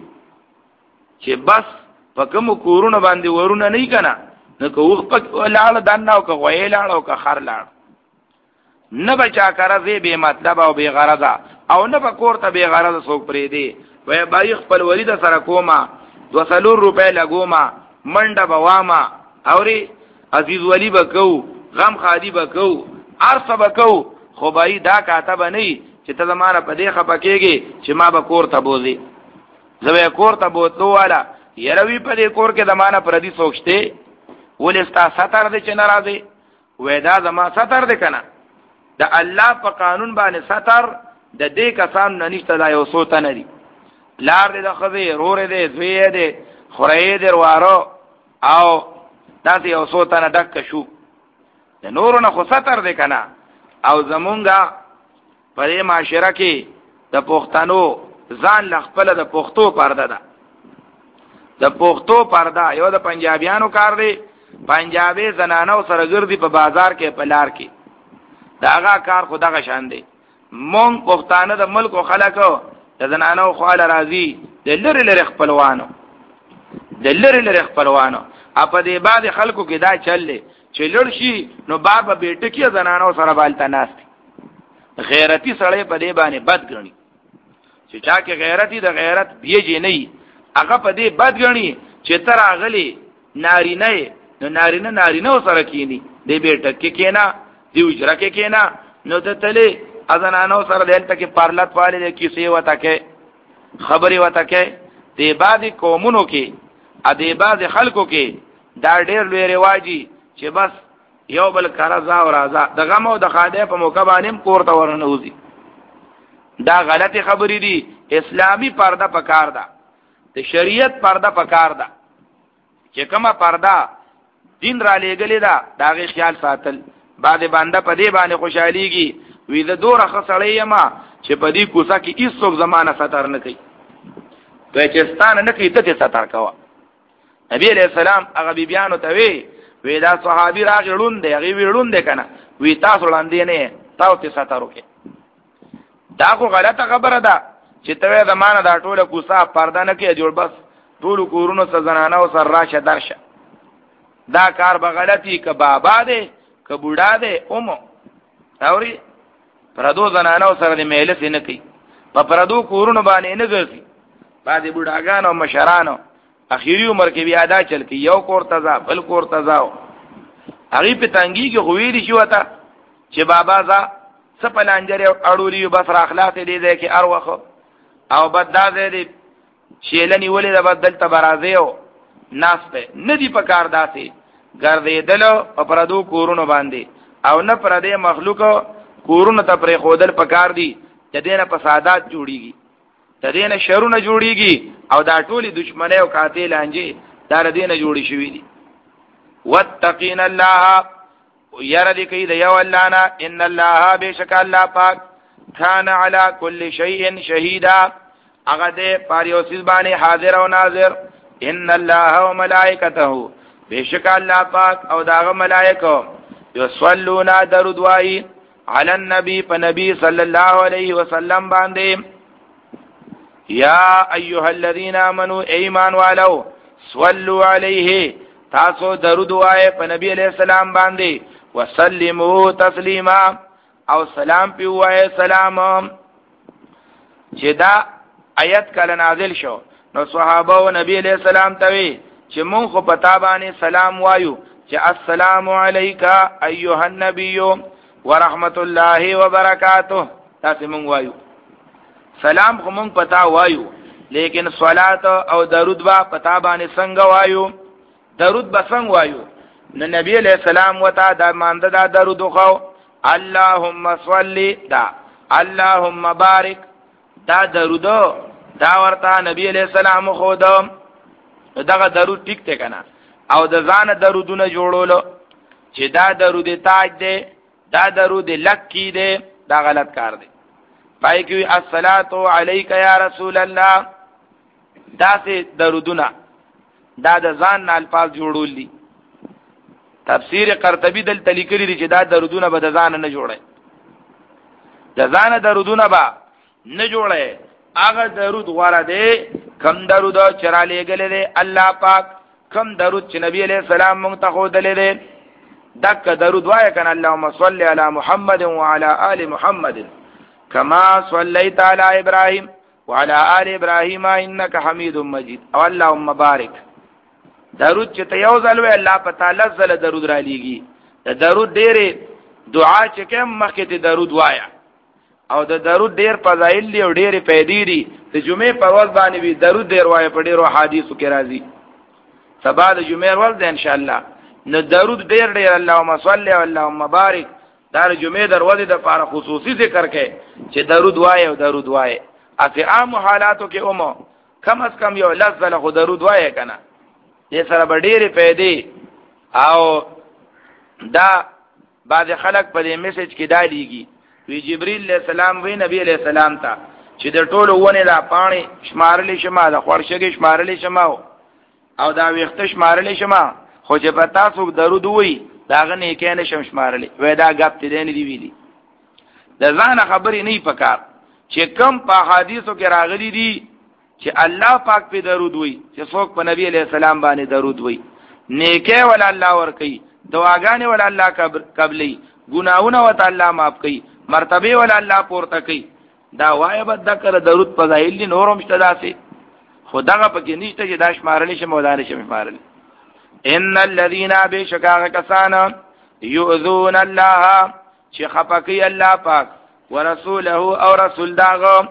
چې بس په کوم کورونه باندې ورونه نه کنا نو کوغ په لاړ دان او کوغ لاړ او خر لاړ نه بچا کارځي به مطلب او به غرضه او نه په کور ته به غرضه څوک پرې دی وای بای خپل ولید سره کوما دو سلور روپے لګوما منډه بواما اوري عزیز ولی بکو غم خادي بکو ارث بکو خو بای دا کاتب نه چې ته زماره په دې خپکیږي چې ما به کور ته بوزي زوی کور ته بوتلو والا یروي په دې کور کې زمانہ پردي سوچته ولستا ستر دې چې ناراضي وې دا زما ستر دې کنه د الله په قانون باندې ستر د دې کسان نه نشته دا یو سوته نه دي لار دې د خزي رور دې زوی دې خورې دې وارو او تاسو یو سوته نه ډک شو د نورو نه خو ستر دې کنه او زمونږه په دې معاشره کې د پښتنو ځان لخپل د پښتو پرده ده د پښتو پرده یو د پنجابیانو کار دی پنجابي زنانو سره ګرځي په بازار کې په لار کې داغه کار خدغه شان دی مونږ پښتانه د ملک او خلکو د زنانو خواله راځي د لری لری خپلوانو د لری لری خپلوانو اپ دې بعد خلکو کې دا چلې چې لړ شي نو بابا بیٹه کې زنانو سره بالته ناس غیرتی سړی په دې باندې بد ګڼي چې چا کې غیرتی د غیرت بیجی نه هغه په دې بد ګڼي چې تر اغلی نارینه نو نارینه نارینه سره کینی دې بیٹه کې کینا دی وجره کې کینا نو ته تلې اذنانو سره دلته کې پارلت والے کې سی وته کې خبري وته کې دې بعد قومونو کې ا دې بعد خلکو کې دا ډېر لوی رواجی چې بس یو بل کرزا او رازا دغه مو د خاده په موقع باندې کور ته ورنوزي دا غلطی خبرې دي اسلامی پرده پکار ده د شریعت پرده پکار ده چې کومه پرده دین را لېګلې ده داغه خیال ساتل بعد باندې په دې باندې خوشحاليږي وې د دوره خسړې ما چې په دې کوڅه کې هیڅوک زمانہ ستر نه کوي ته چې ستانه نه کوي ته ستر کوا نبی علیہ السلام هغه بیبيانو ته وی وی دا صحابي راغلون دی هغه ویلون دی کنه وی تاسو لاندې نه تاسو ته ستر وکي دا خو غلطه خبره ده چې ته زمانہ دا ټوله کوڅه پرده نه کوي جوړ بس ټول کورونو سزنانه او سر راشه درشه دا کار به غلطي ک بابا دی ک بوډا دی اومو اوري پردو زنانه سره د میلس نه کوي په پردو کورونو باندې نه ګرځي باندې بوډاګان او مشرانو اخیری عمر کې بیا دا چل کې یو کور تزا بل کور تزا هغه په تنګي کې غوېری شو تا چې بابا ځا سپلانجره اړولي بس را اخلاص دې دې کې اروخه او بد دا دې شیلنی ولې د بدل تبرازیو ناس په ندی په کار داسي ګرځیدل په پردو کورونو باندې او نه پر دې مخلوق کورونو ته پر خودل پکار دي چې دینه فسادات جوړيږي چې دینه شرونه جوړيږي او دا ټولي دشمنه او قاتل انجي دا دینه جوړي شوې دي واتقین الله يرد کید یو الله نا ان الله بشک الله پاک کان علی کل شیء شهیدا هغه دې پاریوسیز باندې حاضر او ناظر ان الله وملائکته بشک الله پاک او داغه ملائکه یصلون درود وای علی النبی په نبی صلی الله علیه وسلم باندې یا ایها الذین آمنوا ایمان والو صلوا علیه تاسو درود وای په نبی علیہ السلام باندې وسلموا تسلیما او سلام پی وای سلام چې دا آیت کله نازل شو نو صحابه او نبی علیہ السلام ته وی چې مونږ خو پتا باندې سلام وایو چې السلام علیک ایها النبی ورحمت الله وبرکاته تاسو مونږ وایو سلام خو مونږ پتا وایو لیکن صلات او درود با پتا باندې څنګه وایو درود به څنګه وایو نو نبی علیہ السلام وتا دا مانده دا درود خو اللهم صل دا اللهم بارک دا درود دا ورته نبی علیہ السلام خو دا دغه درود ټیک ته کنه او د ځان درودونه جوړولو چې دا درود تاج دی دا درود لکی دی دا غلط کار دی پای کې الصلاۃ علیک یا رسول الله دا سه درودونه دا د ځان نه الفاظ جوړول دي تفسیر قرطبی دل تلیکری دي چې دا درودونه به د ځان نه جوړي د ځان درودونه به نه جوړي هغه درود غوړه دی کم درود چراله غلې دی الله پاک کم درود چې نبی علیہ السلام مونږ ته خو دلې دی دک درود وای کنه اللهم صل علی محمد وعلى آل محمد كما صليت على ابراهيم وعلى آل ابراهيم انك حميد مجيد او اللهم بارك درود چې ته یو ځل وی الله په تعالی زله درود را لېږي د درود ډېرې دعا چې کوم مخکې ته درود وایا او د درود ډیر فضایل دی او ډیر پیدې دي د جمعې پر ورځ باندې وی درود ډیر وای په ډیرو حدیثو کې راځي سبا د جمعې ورځ ده ان شاء الله نو درود ډیر ډیر اللهم صل او اللهم بارک دا د جمعې دروازه د لپاره خصوصي ذکر کې چې درود وای او درود وای اته عام حالاتو کې اومو کم از کم یو لفظ له درود وای کنه دې سره به ډیره پیدې او دا بعض خلک په دې میسج کې دا لیږي وی جبرئیل علیہ السلام وی نبی علیہ السلام ته چې د ټولو ونه دا پانی شمارلې شمه د خورشګي شمارلې شمه او دا ویخت شمارلې شمه خو چې په تاسو درود وای دا غنې کې نه شم شمارلې وای دا غپ دې نه دی ویلي د ځان خبرې نه پکار چې کم په حدیثو کې راغلي دي چې الله پاک په درود وای چې څوک په نبی علیہ السلام باندې درود وای نیکه ول الله ور کوي دعاګانې ول الله قبلې ګناونه وت الله معاف کوي مرتبه ول الله پورته کوي دا وای بد ذکر درود فضایل دي نورم شته داسي خدغه پکې نشته چې داش مارلې شه مولانه شه مارلې ان الذين بشکاغ کسان يؤذون الله چې خپکی الله پاک ورسوله او رسول داغه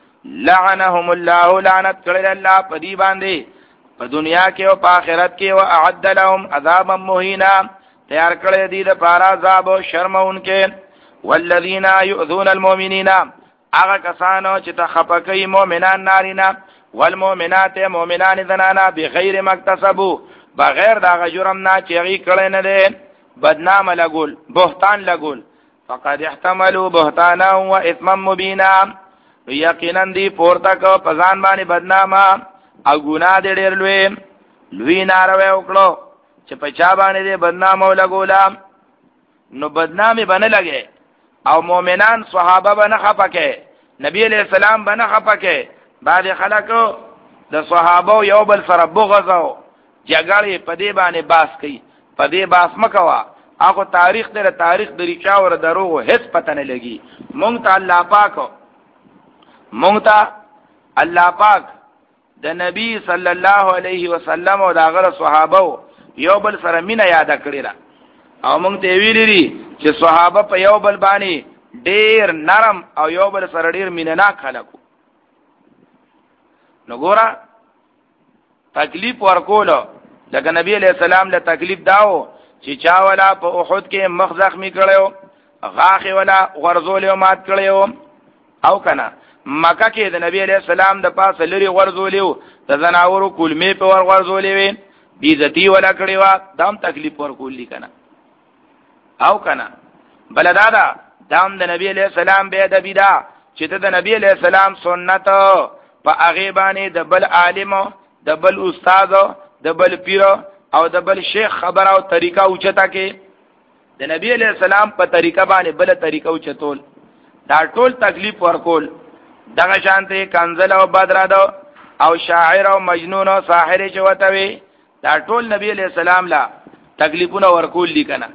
لعنهم الله لعنت کړل الله په دی باندې په دنیا کې او په آخرت کې او اعد لهم عذابا مهینا تیار کړی دی د پاره عذاب او شرمونکې والذین یؤذون المؤمنین هغه کسانو چې تخپکې مؤمنان نارینا والمؤمنات مؤمنان زنانا بغیر مکتسبو بغیر دا جرم نه چې غي کړي نه دي بدنام لګول بهتان لګول فقد احتملوا بهتانا و اثما مبینا یقینا دی پورته کو پزان باندې بدنامه او ګناه دې ډېر لوی لوی ناروا وکړو چې په چا باندې دې بدنامه لګولا نو بدنامي باندې لګي او مؤمنان صحابه باندې خپکه نبی علیہ السلام باندې خپکه بعد خلکو د صحابه یو بل سره بغضو جګړې په دې باندې باس کوي په دې باس مکوا هغه تاریخ دې تاریخ د ریچا ور دروغ هیڅ پته نه لګي مونږ ته الله پاک مونږ ته الله پاک د نبی صلی الله علیه وسلم او داغه صحابه یو بل سره مینا یاد کړی را او مونږ ته ویلي دي چې صحابه په یو بل باندې ډیر نرم او یو بل سره ډیر مینناک خلکو نو ګوره تکلیف ورکولو لکه نبی علیہ السلام له تکلیف داو چې چا ولا په احد کې مخ زخمی کړو غاخ ولا غرزول او مات کړو او کنه مکه کې د نبی علیہ السلام د پاسه لري غرزولیو د زناورو کلمې په ور غرزولې وي بیزتی ولا کړی وا دام تکلیف ورکول لیکنه او کنه بلدادا دام د نبی علیہ السلام به د بيدا چې د نبی علیہ السلام سنت په هغه باندې د بل عالم د بل استاد د بل پیر او د بل شیخ خبر او طریقه اوچتا کې د نبی علیہ السلام په طریقه باندې بل طریقه اوچتول دا ټول تکلیف ورکول دغه شانته کنزل او بدر او شاعر او مجنون او ساحر چوتوي دا ټول نبی علیہ السلام لا تکلیفونه ورکول لیکنه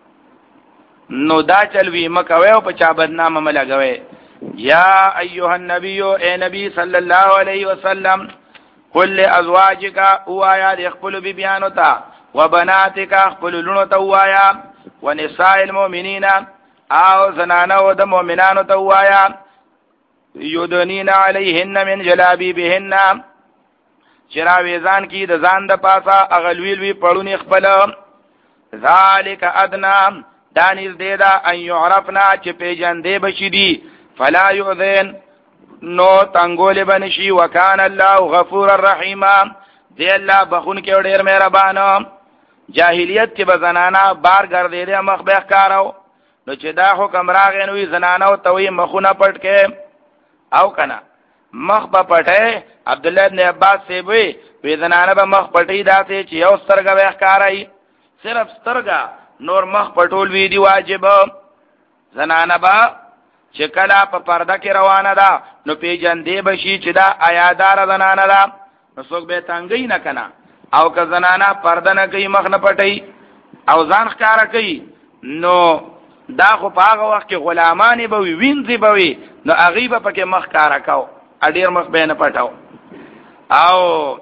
نو دا چلوي مکوي او په چا بدنامه ملګوي یا ایها النبی اے نبی صلی الله علیه وسلم قل ازواجک او آیا خپل بیبیانو ته وبناتک خپل لونو ته وایا ونساء المؤمنین او زنانو د مؤمنانو ته وایا یودنین علیهن من جلابیبهن چراویزان کی د ځان د پاسا اغلویل وی پړونی خپل ذالک ادنا دانیز دیدا ان یعرفنا چې پیجندې بشیدی فلا یؤذن نو تنگول بنشي وکان الله غفور الرحیم دی الله بخون کې ډیر مهربان جاهلیت کې بزنانا بار ګرځیدل مخ به ښکارو نو چې دا حکم راغی نو زنانو توي مخونه پټ کې او کنه مخ په پټه عبد الله ابن عباس سی وی وی زنانه به مخ پټی داسې چې یو سترګه به ښکارای صرف سترګه نور مخ پټول وی دی واجب زنانه با چې کله په پرده کې روانه ده نو پیجندې بشي چې دا آیادار زنانه ده نو څوک به تنګي نه کنه او که زنانه پرده نه کوي مخ نه پټي او ځان ښکارا کوي نو دا خو په هغه وخت کې غلامانی به وي وینځي به وي نو هغه به پکې مخ ښکارا کاو اډیر مخ به نه پټاو او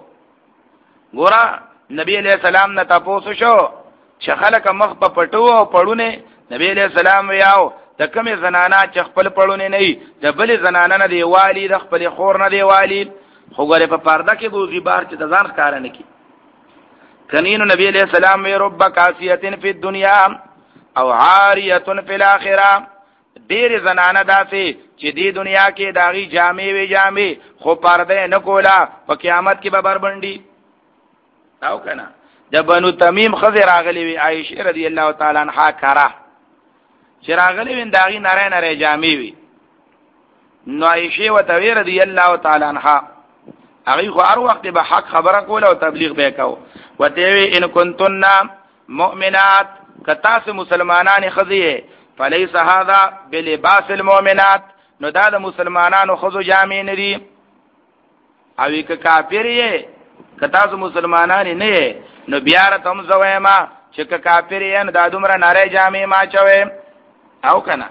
ګورا نبی علیہ السلام نه تاسو شو چې خلک مخ په پټو او پړونه نبی علیہ السلام ویاو د کومه زنانا چې خپل پړونه نه د بل زنانا نه دی والی د خپل خور نه دی والی خو غره په پرده کې بوزي بار چې د ځان ښکار نه کی کنین نبی علیہ السلام وی رب کاسیتن فی الدنیا او عاریتن فی الاخره ډیر زنانه داسې چې دی دنیا کې داغي جامې وی جامې خو پرده نه کولا په قیامت کې به بربندي او کنه د بنو تمیم خزر راغلی وی عائشه رضی الله تعالی عنها کرا چې راغلی وین داغي نری نری جامې وی نو عائشه وتوی رضی الله تعالی عنها هغه خو هر وخت به حق خبره کوله او تبلیغ به کاو وته ان کنتن مؤمنات کتا سے مسلمانان خزیه فلیس هذا بلباس المؤمنات نو دا د مسلمانانو خزو جامې ندي او یک کافر یې کتا سے مسلمانان نه نو بیا رتم زویما چې کافر یې نه د دومره نری جامې ما چوي او کنه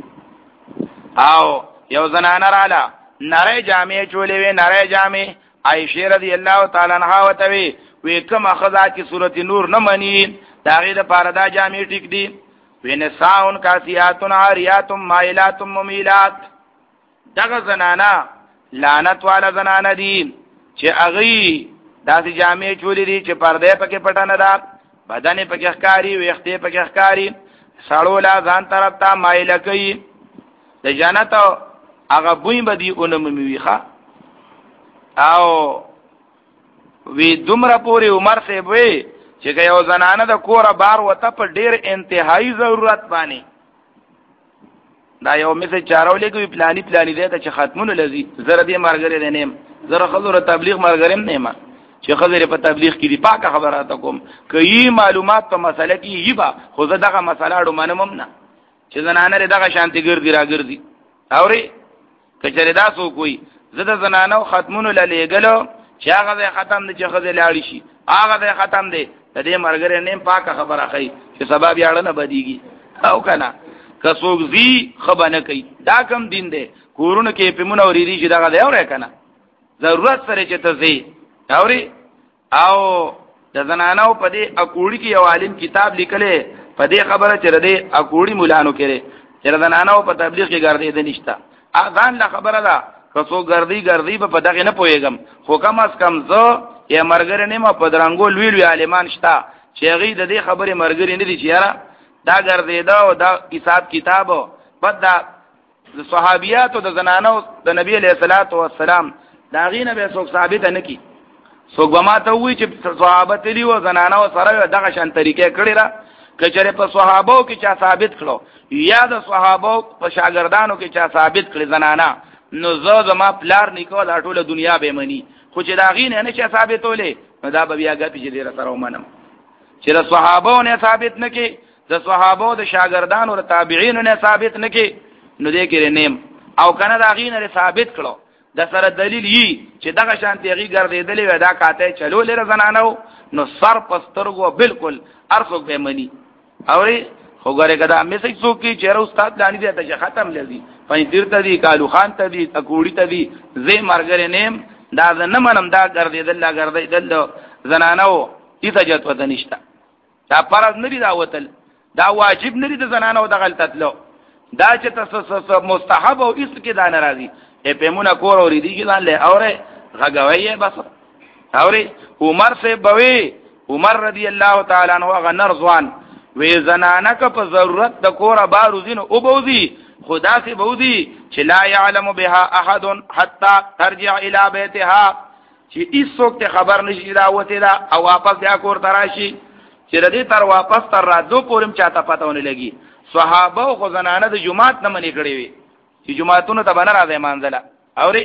او یو زنانه رااله نری جامې چولې وې نری جامې عائشه رضی الله تعالی عنها وتوی وی کوم خزا کی سورۃ نور نه منی داغه د پاردا جامې ټیک دی ونساون کاسیاتن عاریات مائلات ممیلات دغه زنانا لعنت والا زنانا دي چې اغي داسې جامې چولې دي چې پرده پکې پټنه ده بدن پکې ښکاری ویختې پکې ښکاری سړو لا ځان طرف ته مایل کوي د جنت هغه بوی بدی اونم میوخه او وی دومره پوری عمر سے وی چې یو زنانه د کوره بار وته په ډیر انتهایی ضرورت باندې دا یو مثه چارولې کوي پلاني پلاني دی چې ختمونه لذي زره دې مرګره دی نیم زره خزر تبلیغ مرګرم نیمه چې خزر په تبلیغ کې دی پاکه خبره کوم کوي معلومات په مسله کې یبا خو زه دغه مسله اړه منم نه چې زنانه دغه شانتي ګرځي راګرځي اوري کچره دا سو کوئی زه د زنانو ختمونه لېګلو چې هغه ختم دي چې خزر لاړ شي هغه ختم دي د دې مرګره نیم پاکه خبره کوي چې سبب یاړه نه بدیږي او کنه کڅوګ زی خبنه کوي دا کم دین دی کورونه کې په مونږ ورېدي چې دا غو اورې کنه ضرورت سره چې ته زی اوري او د زنانو په دې اکوړی کې یو عالم کتاب لیکلې په دې خبره چې ردی اکوړی مولانو کړي چې زنانو په تبلیغ کې ګرځې ده نشتا اذان لا خبره ده کڅو ګرځي ګرځي په دغه نه پويګم خو کم از کم زه یا مرګره نیمه په درنګو لوی لوی عالمان شتا چې هغه د دې خبره مرګري نه دي چې یاره دا ګرځیدا او دا حساب کتابو بد دا صحابيات او د زنانو د نبی عليه الصلاه والسلام دا غینه به څوک ثابت نه کی څوک به ما ته وی چې صحابه تلی او زنانو سره دغه شان طریقې کړی را کچره په صحابو کې چا ثابت کړو یا د صحابو په شاګردانو کې چا ثابت کړی زنانا نو زه زما پلار نیکو دا ټوله دنیا به مني خو چې دا غینه نه چا ثابتولې نو دا به بیا غټ چې ډیر سره ومنم چې د صحابو نه ثابت نه کی د صحابو د شاګردانو او تابعین نه ثابت نه کی نو دې کې نیم او کنه دا غینه ثابت کړو د سره دلیل یي چې دغه شانتي غي ګرځیدلې ودا کاته چلو لره زنانو نو سر پسترګو بالکل ارسوک به مني اوري خو ګره کدا میسج څوک کی چیرې استاد لانی دی ته ختم لذي پنځ تیر ته دی کالو خان ته دی اکوړی ته دی زې مرګره نیم دا نه منم دا ګرځیدل لا ګرځیدل زنانو ایته جت وته نشتا دا فرض نه دی دا وتل دا واجب نه دی د زنانو د غلطتلو دا چې تاسو مستحب او اس کې دا ناراضي ای پمونه کور اورې دیږي ځان له اوره غغوي بس اوري عمر سے بوي عمر رضی الله تعالی عنہ غنرزوان وی زنانه که په ضرورت د کور باروزین او بوزي خدا سے بوزي چې لا يعلم بها احد حتى ترجع الى بيتها چې هیڅوک ته خبر نشي راوته دا او واپس بیا کور تراشي چې ردی تر واپس تر را دو پورم چاته پتاونه لګي صحابه او زنانه د جمعات نه منې کړې وي چې جمعهتون ته بنه راځي مانځله اوري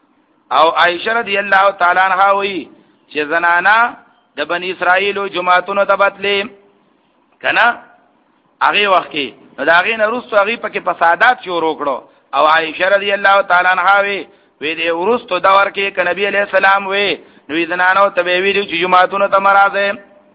او عائشه رضی الله تعالی عنها وی چې زنانا د بنی اسرائیل جمعهتون ته بتلې کنه هغه وخت کې دا هغه نه روستو هغه پکې فسادات شروع کړو او عائشه رضی الله تعالی عنها وی وی د ورستو دور کې ک نبی علیہ السلام وی نو زنانو ته ویلو چې جمعهتون ته مرাজه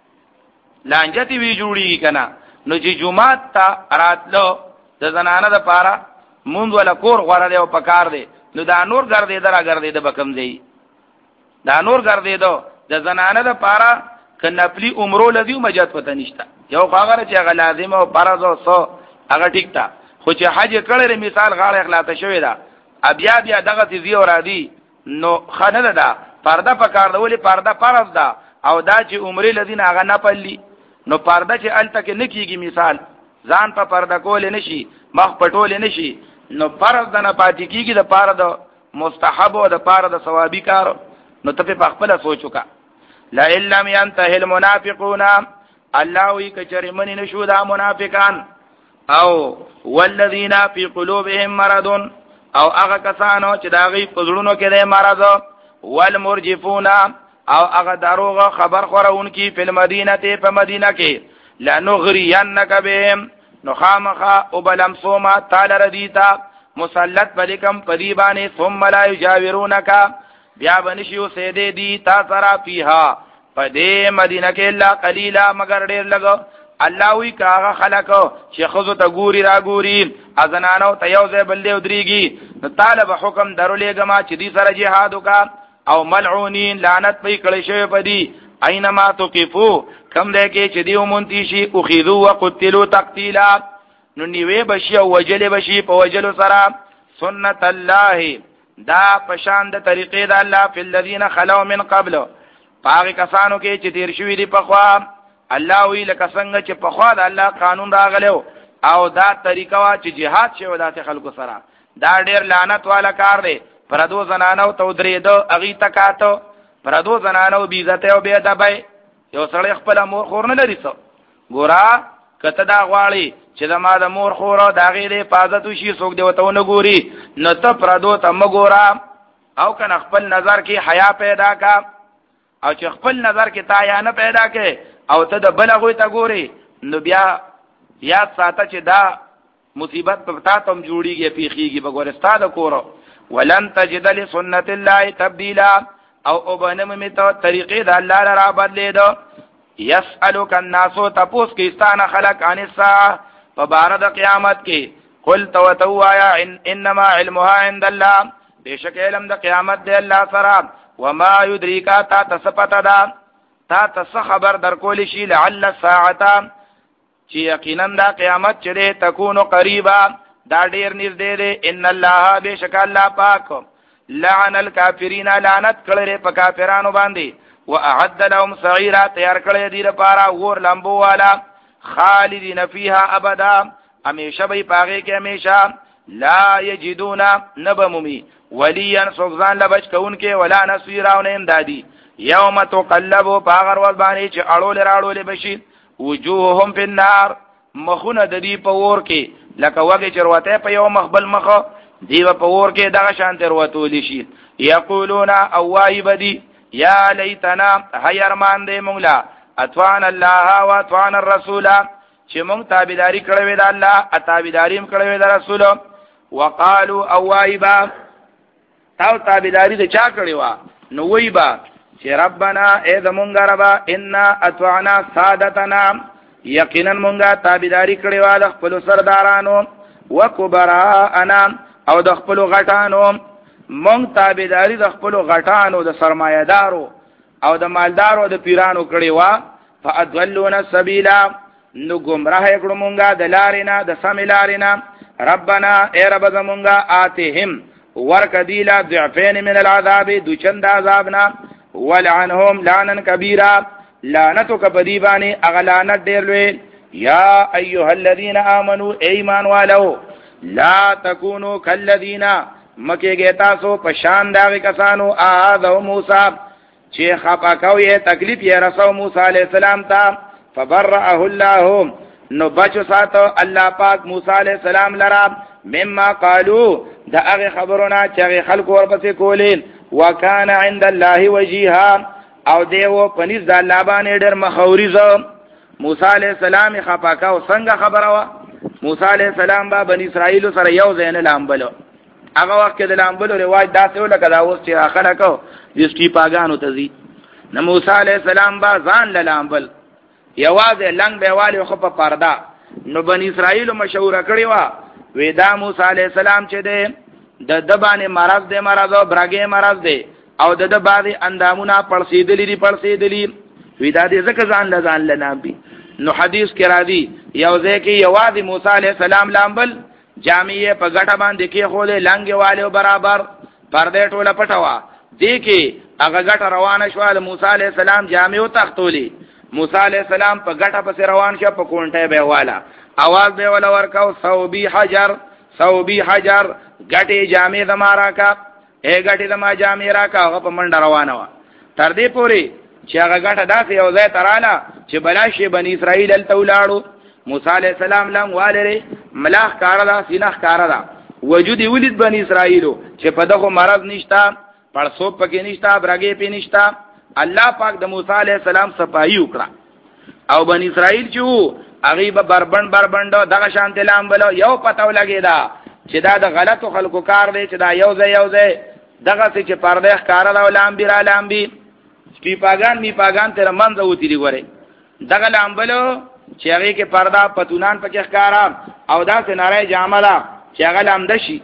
لانجتی وی جوړی کنه نو چې جمعه ته راتلو د زنانه د پاره مونږ ولا کور غوړه دی او پکار دی نو دا نور ګرځي درا ګرځي د بکم دی دا نور ګرځي دو د زنانه د پاره کنپلی عمرو لذي مجات پته نشتا یو خاغره چې هغه لازم او فرض او سو هغه ټیک تا خو چې حج کړي مثال غاړه اخلاص شوی دا بیا بیا دغه تیزی اور ادي نو خنه ده پرده پکار ده ولې پرده فرض ده او دا چې عمره لذین هغه نه پلی نو پرده چې الته کې نکېږي مثال ځان په پرده کول نشي مخ پټول نشي نو فرض ده نه پاتې کېږي د پاره د مستحب او د پاره د ثوابي کار نو ته په خپل سوچو کا لا الا ينتهي المنافقون الله وی کچری منی نشو دا منافقان او والذین فی قلوبهم مرض او هغه کسانو چې دا غي پزړونو کې د مرض والمرجفون او هغه دروغ خبر خورونکي په مدینه ته په مدینه کې لنغرینک بهم نخامخا او بلم صوما تعالی ردیتا مسلط بلکم پریبانی ثم لا یجاورونک بیا بنشیو سیدے دی تا سرا فیها پدې مدینه کې الا قلیلا مگر ډیر لګو الله وی کاغه خلقو چې خزو ته ګوري را ګوري اذنانو ته یو ځای بل دی ودريږي نو طالب حکم درولېګما چې دې سره جهاد وکا او ملعونین لعنت پې کړي شوی پدې اينما توقفو کم دې کې چې دیو مونتی شي او خذو وقتلوا تقتیلا نو نیوي بشي او وجل بشي په وجل سره سنت الله دا پشان د طریقې د الله فی الذین خلو من قبل پاغه کسانو کې چې تیر شوی دی په خوا الله وی لکه څنګه چې په خوا د الله قانون راغلو او دا طریقه وا چې jihad شوی داسې خلکو سره دا ډیر لعنت والا کار دی پردو زنانو تو درې دو اغي تکاتو پردو زنانو بی عزت او بی ادب یو سړی خپل مور خور نه لري سو ګورا کته دا غواړي چې د ما د مور خور دا غیره حفاظت وشي څوک دی وته نه ګوري نو ته پردو ته مګورا او کنه خپل نظر کې حیا پیدا کا او چې خپل نظر کې تا یا نه پیدا کې او ته د بلغوي ته ګوري نو بیا یاد ساته چې دا مصیبت په تا تم جوړیږي پیخیږي بګورستا د کورو ولن تجد لسنت الله تبديلا او وبنم مته طریقې د الله لپاره بدلې دو يسألك الناس تپوس کې استانه خلق عن الساعه په بار د قیامت کې قل تو توایا إن انما علمها عند الله بشک علم د قیامت دی الله سره وما يدريك تا تسپتا دا تا تس خبر در کول شي لعل الساعه چې یقینا دا قیامت چې تكون قریبا دا ډیر نږدې دی ان الله بشک الله پاک لعن الكافرین لعنت کړي په کافرانو باندې واعد لهم سعيرا تیار کړي دي لپاره ور لمبو والا خالدین فیها ابدا همیشه به پاغه کې همیشه لا یجدون نبممی ولیا سوزان لبچ کون کې ولا نصيرا امدادي یوم تقلبوا باغر ور باندې چې اړول راړول بشي وجوههم فی النار مخونه د دې په ور کې لکه وګه چروته په یو مخبل مخه دیو په ور کې دغه شان تروتول شي یقولون اوایبدی یا لیتنا هیرمان دې مونږ لا اطوان الله و اطوان الرسول چې مونږ تابعداري کړې وې د الله اتابعداري کړې وې د رسول وقالو اوایبا تاو تابعداري د چا کړې وا نو وایبا چې ربنا اے زمونږ ربا ان اطعنا سادتنا یقینا مونږه تابعداري کړې وا د خپل سردارانو وکبراءنا او د خپل غټانو مونږ تابعداري د خپل غټانو د سرمایدارو او د مالدارو د پیرانو کړي وا فادلون السبيلا نو گمراه کړو مونږه د لارینا د سمیلارینا ربنا اے رب زمونږه آتهم ورکدیلا ضعفین من العذاب دو چند عذابنا ولعنهم لعنا کبیرا لعنتک بدیبانی اغلانت ډیر لوی یا ایها الذین آمنوا ایمان والو لا تکونوا کالذین مکه گیتا سو پشان داوی کسانو آذو موسی چې خپا کوي تکلیف یې رسو موسی علی السلام ته فبرأه الله نو بچو ساتو الله پاک موسی علی السلام لرا مما قالو دا هغه خبرونه چې هغه خلق ورپسې کولین وکانا عند الله وجيها او دیو پنځ د الله باندې ډېر مخاوريز موسی علی السلام خپا کاو څنګه خبره وا موسی علی السلام با بنی اسرائیل سره یو ځین لامبلو هغه وخت د لامبلو رواج داسې ولکه دا اوس چې اخره کو د سټی پاګانو ته زی نو موسی علی السلام با ځان لامبل یوازې لنګ بیواله خو په پردا نو بنی اسرائیل مشوره کړی وا ودا موسی علی السلام چې ده د دبانې مرض ده مرض او برګې مرض ده او د د باندې اندامونه پړسیدلی دي پړسیدلی ودا دې زکه ځان لزان لنابي نو حدیث کې را دي یو ځکه یوازې موسی علی السلام لامبل جامعې په ګټه باندې کې خولې لنګ والو برابر پرده ټوله پټوا دې کې هغه ګټه روانه شو موسی عليه السلام جامع او تختولي موسی عليه السلام په ګټه پس روان شه په کونټه به والا आवाज به ولا ورکاو صوبي حجر صوبي حجر ګټي جامع دمارا کا اے ګټي دما جامع را کا هغه په منډه روانه وا تر دې پوري چې هغه ګټه داسې یو ځای تراله چې بلاشي بني اسرائیل ال تولاړو موسی عليه السلام لم والره ملاخ کارلا سینخ کارلا وجود ولید بني اسرائیل چې په دغه مرض نشتا پړسو پکې نشتا برګې پې نشتا الله پاک د موسی عليه السلام صفائی وکړه او بني اسرائیل چې هغه به بربند بربند دغه شانت لام بل یو پتاو لګیدا چې دا د غلطو خلکو کار دی چې دا یو ځای یو ځای دغه چې پرده کارلا ولام بیره لام بي سپی پاگان می پاگان تیر منځ وتی دی ګوره دغه لامبلو چې هغه کې پردا پتونان پکې ښکارا او دا سناره جامه دا چې هغه لامدشي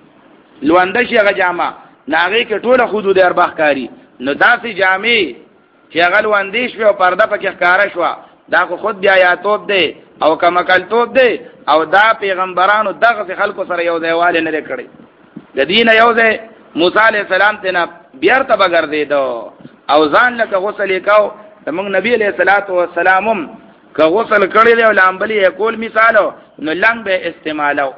لوندشي هغه جامه ناغه کې ټوله خودو د ارباح کاری نو داسې جامې چې هغه لوندیش او پردا پکې ښکارا شو دا خو خود بیا یا توپ دی او کمکل توپ دی او دا پیغمبرانو دغه خلکو سره یو ځایواله نه کړی د دین یو ځای موسی علی السلام ته بیرته بغردیدو او ځان لکه غسل وکاو زموږ نبی علیہ الصلوۃ والسلام که غسل کړی دی او لامبلی کول مثالو نو لنګ به استعمالو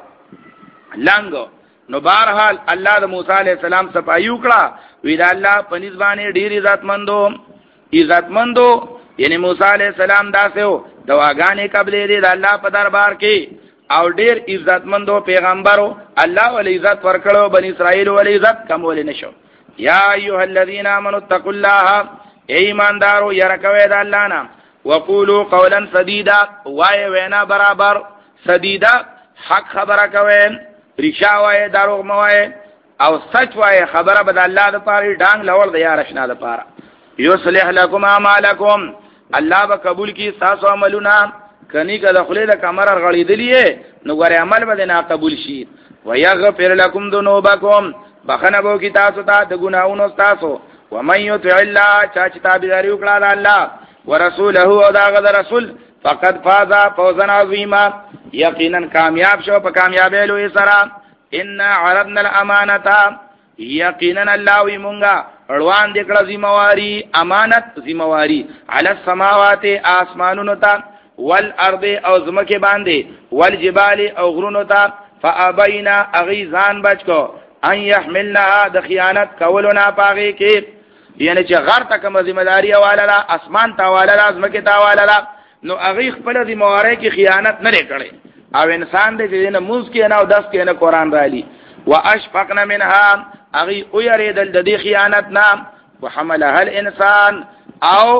لنګ نو بهرحال الله د موسی علیہ السلام صفایو کړه وی دا الله پنځ باندې ډیر عزتمندو عزتمندو یعنی موسی علیہ السلام داسو دواګانې قبلې دي د الله په دربار کې او ډیر عزتمندو پیغمبرو الله ول عزت ورکړو بنی اسرائیل ول عزت کمول نشو یا ایها الذین آمنوا اتقوا الله ایماندارو يرکوي د الله نه وقولوا قولا سديدا وای وینا برابر سديدا حق خبره کوي رشا وای دروغ موای او سچ وای خبره بد الله د پاره ډانګ لور د یار شنا د پاره یصلح لكم اعمالکم الله به قبول کی تاسو عملونه کني کله خله د کمر غړیدلی نو غره عمل به نه قبول شي ويغفر لكم ذنوبکم بخنه بو کی تاسو ته د ګناونو تاسو ومن يطع الله چا چې تابعداري وکړه د الله ورسوله او داغه رسول فقد فاز فوزا عظیما یقینا کامیاب شو په کامیابی لوی سره ان عرضنا الامانه یقینا الله وی مونږه روان دي کړه ذمہواری امانت ذمہواری علی السماوات اسمانونو ته والارض او زمکه باندې والجبال او غرونو ته فابینا اغیزان بچو ان يحملنا د خیانت کولنا پاغي کې یعنی چې غر تک ذمہداری والا اسمان تا والا زمکه تا والا نو اغي خپل ذمہواری کې خیانت نه لري او انسان دې دې نه موږ کې نه او داس کې نه قران رالی واشفقنا منها اغي او يريدل د دې خیانت نام وحملها الانسان او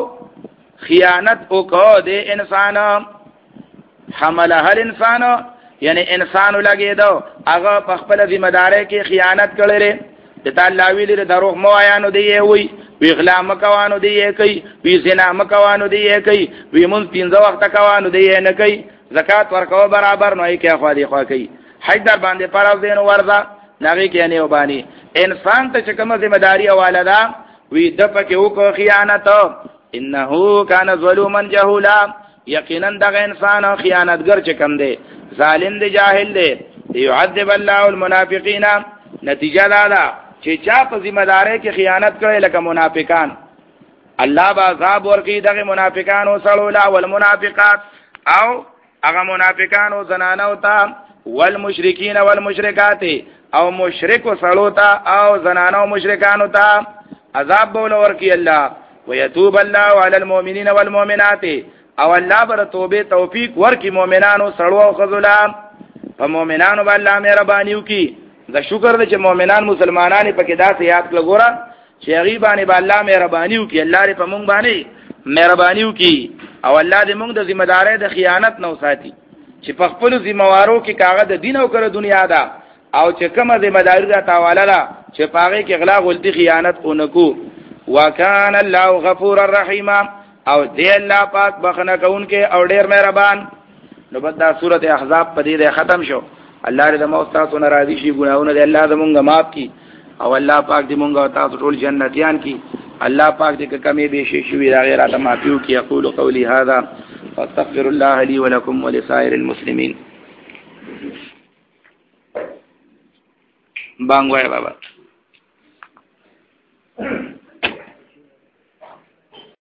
خیانت او کو دې انسان حملها الانسان یعنی انسان لګیدو هغه په خپل ذمہ داری کې خیانت کړي ته تعالی ویل دروغ مو آیانو دی وی وی غلا مکوانو دی کوي وی زنا مکوانو دی کوي وی مون پینځه وخت کوانو دی نه کوي زکات ورکو برابر نه کوي خو دی خو کوي حج در باندې فرض دین وردا نغی کې نه وبانی انسان ته چې کومه ذمہ داری حواله ده وی د پکې وکړو خیانت انه کان ظلوما جهولا یقینا دغه انسان خیانتګر چې کم دی ظالم دی جاهل دی يعذب الله المنافقین نتیجه دا ده چې چا په ذمہ داری کې خیانت کړي لکه منافقان الله با عذاب ورکی دغه منافقانو سړولا والمنافقات او هغه منافقانو زنانو ته والمشرکین والمشرکات او مشرک سړوتا او زنانو مشرکانو ته عذاب بول ورکی الله ويتوب الله على المؤمنين والمؤمنات او الله بر توبه توفیق ورکی مؤمنانو سړو او خذلام په مؤمنانو باندې مهربانيو کی دا شکر دې چې مؤمنان مسلمانان په کې داسې یاد لګورا چې غیبانه به الله مهربانيو کی الله دې په مونږ باندې مهربانيو کی او الله دې مونږ د ذمہ دارۍ د خیانت نو ساتي چې په خپل ذمہ وارو کې کاغذ د دین او کړه دنیا دا او چې کومه ذمہ داری دا تاواله چې پاغه کې اغلا غلطي خیانت اونکو وکان الله غفور الرحیم او دې الله پاک بخنه کونکي او ډېر مهربان نو بد دا سورته احزاب په دې ختم شو الله دې موږ تاسو ناراضي شي ګناونه دې الله زمونږه معاف کړي او الله پاک دې مونږه تاسو ټول جنتیان کړي الله پاک دې کمی به شي شوی دا غیرات معفو کړي اقول قولي هذا واستغفر الله لي ولكم ولسائر المسلمين بانګ وای بابا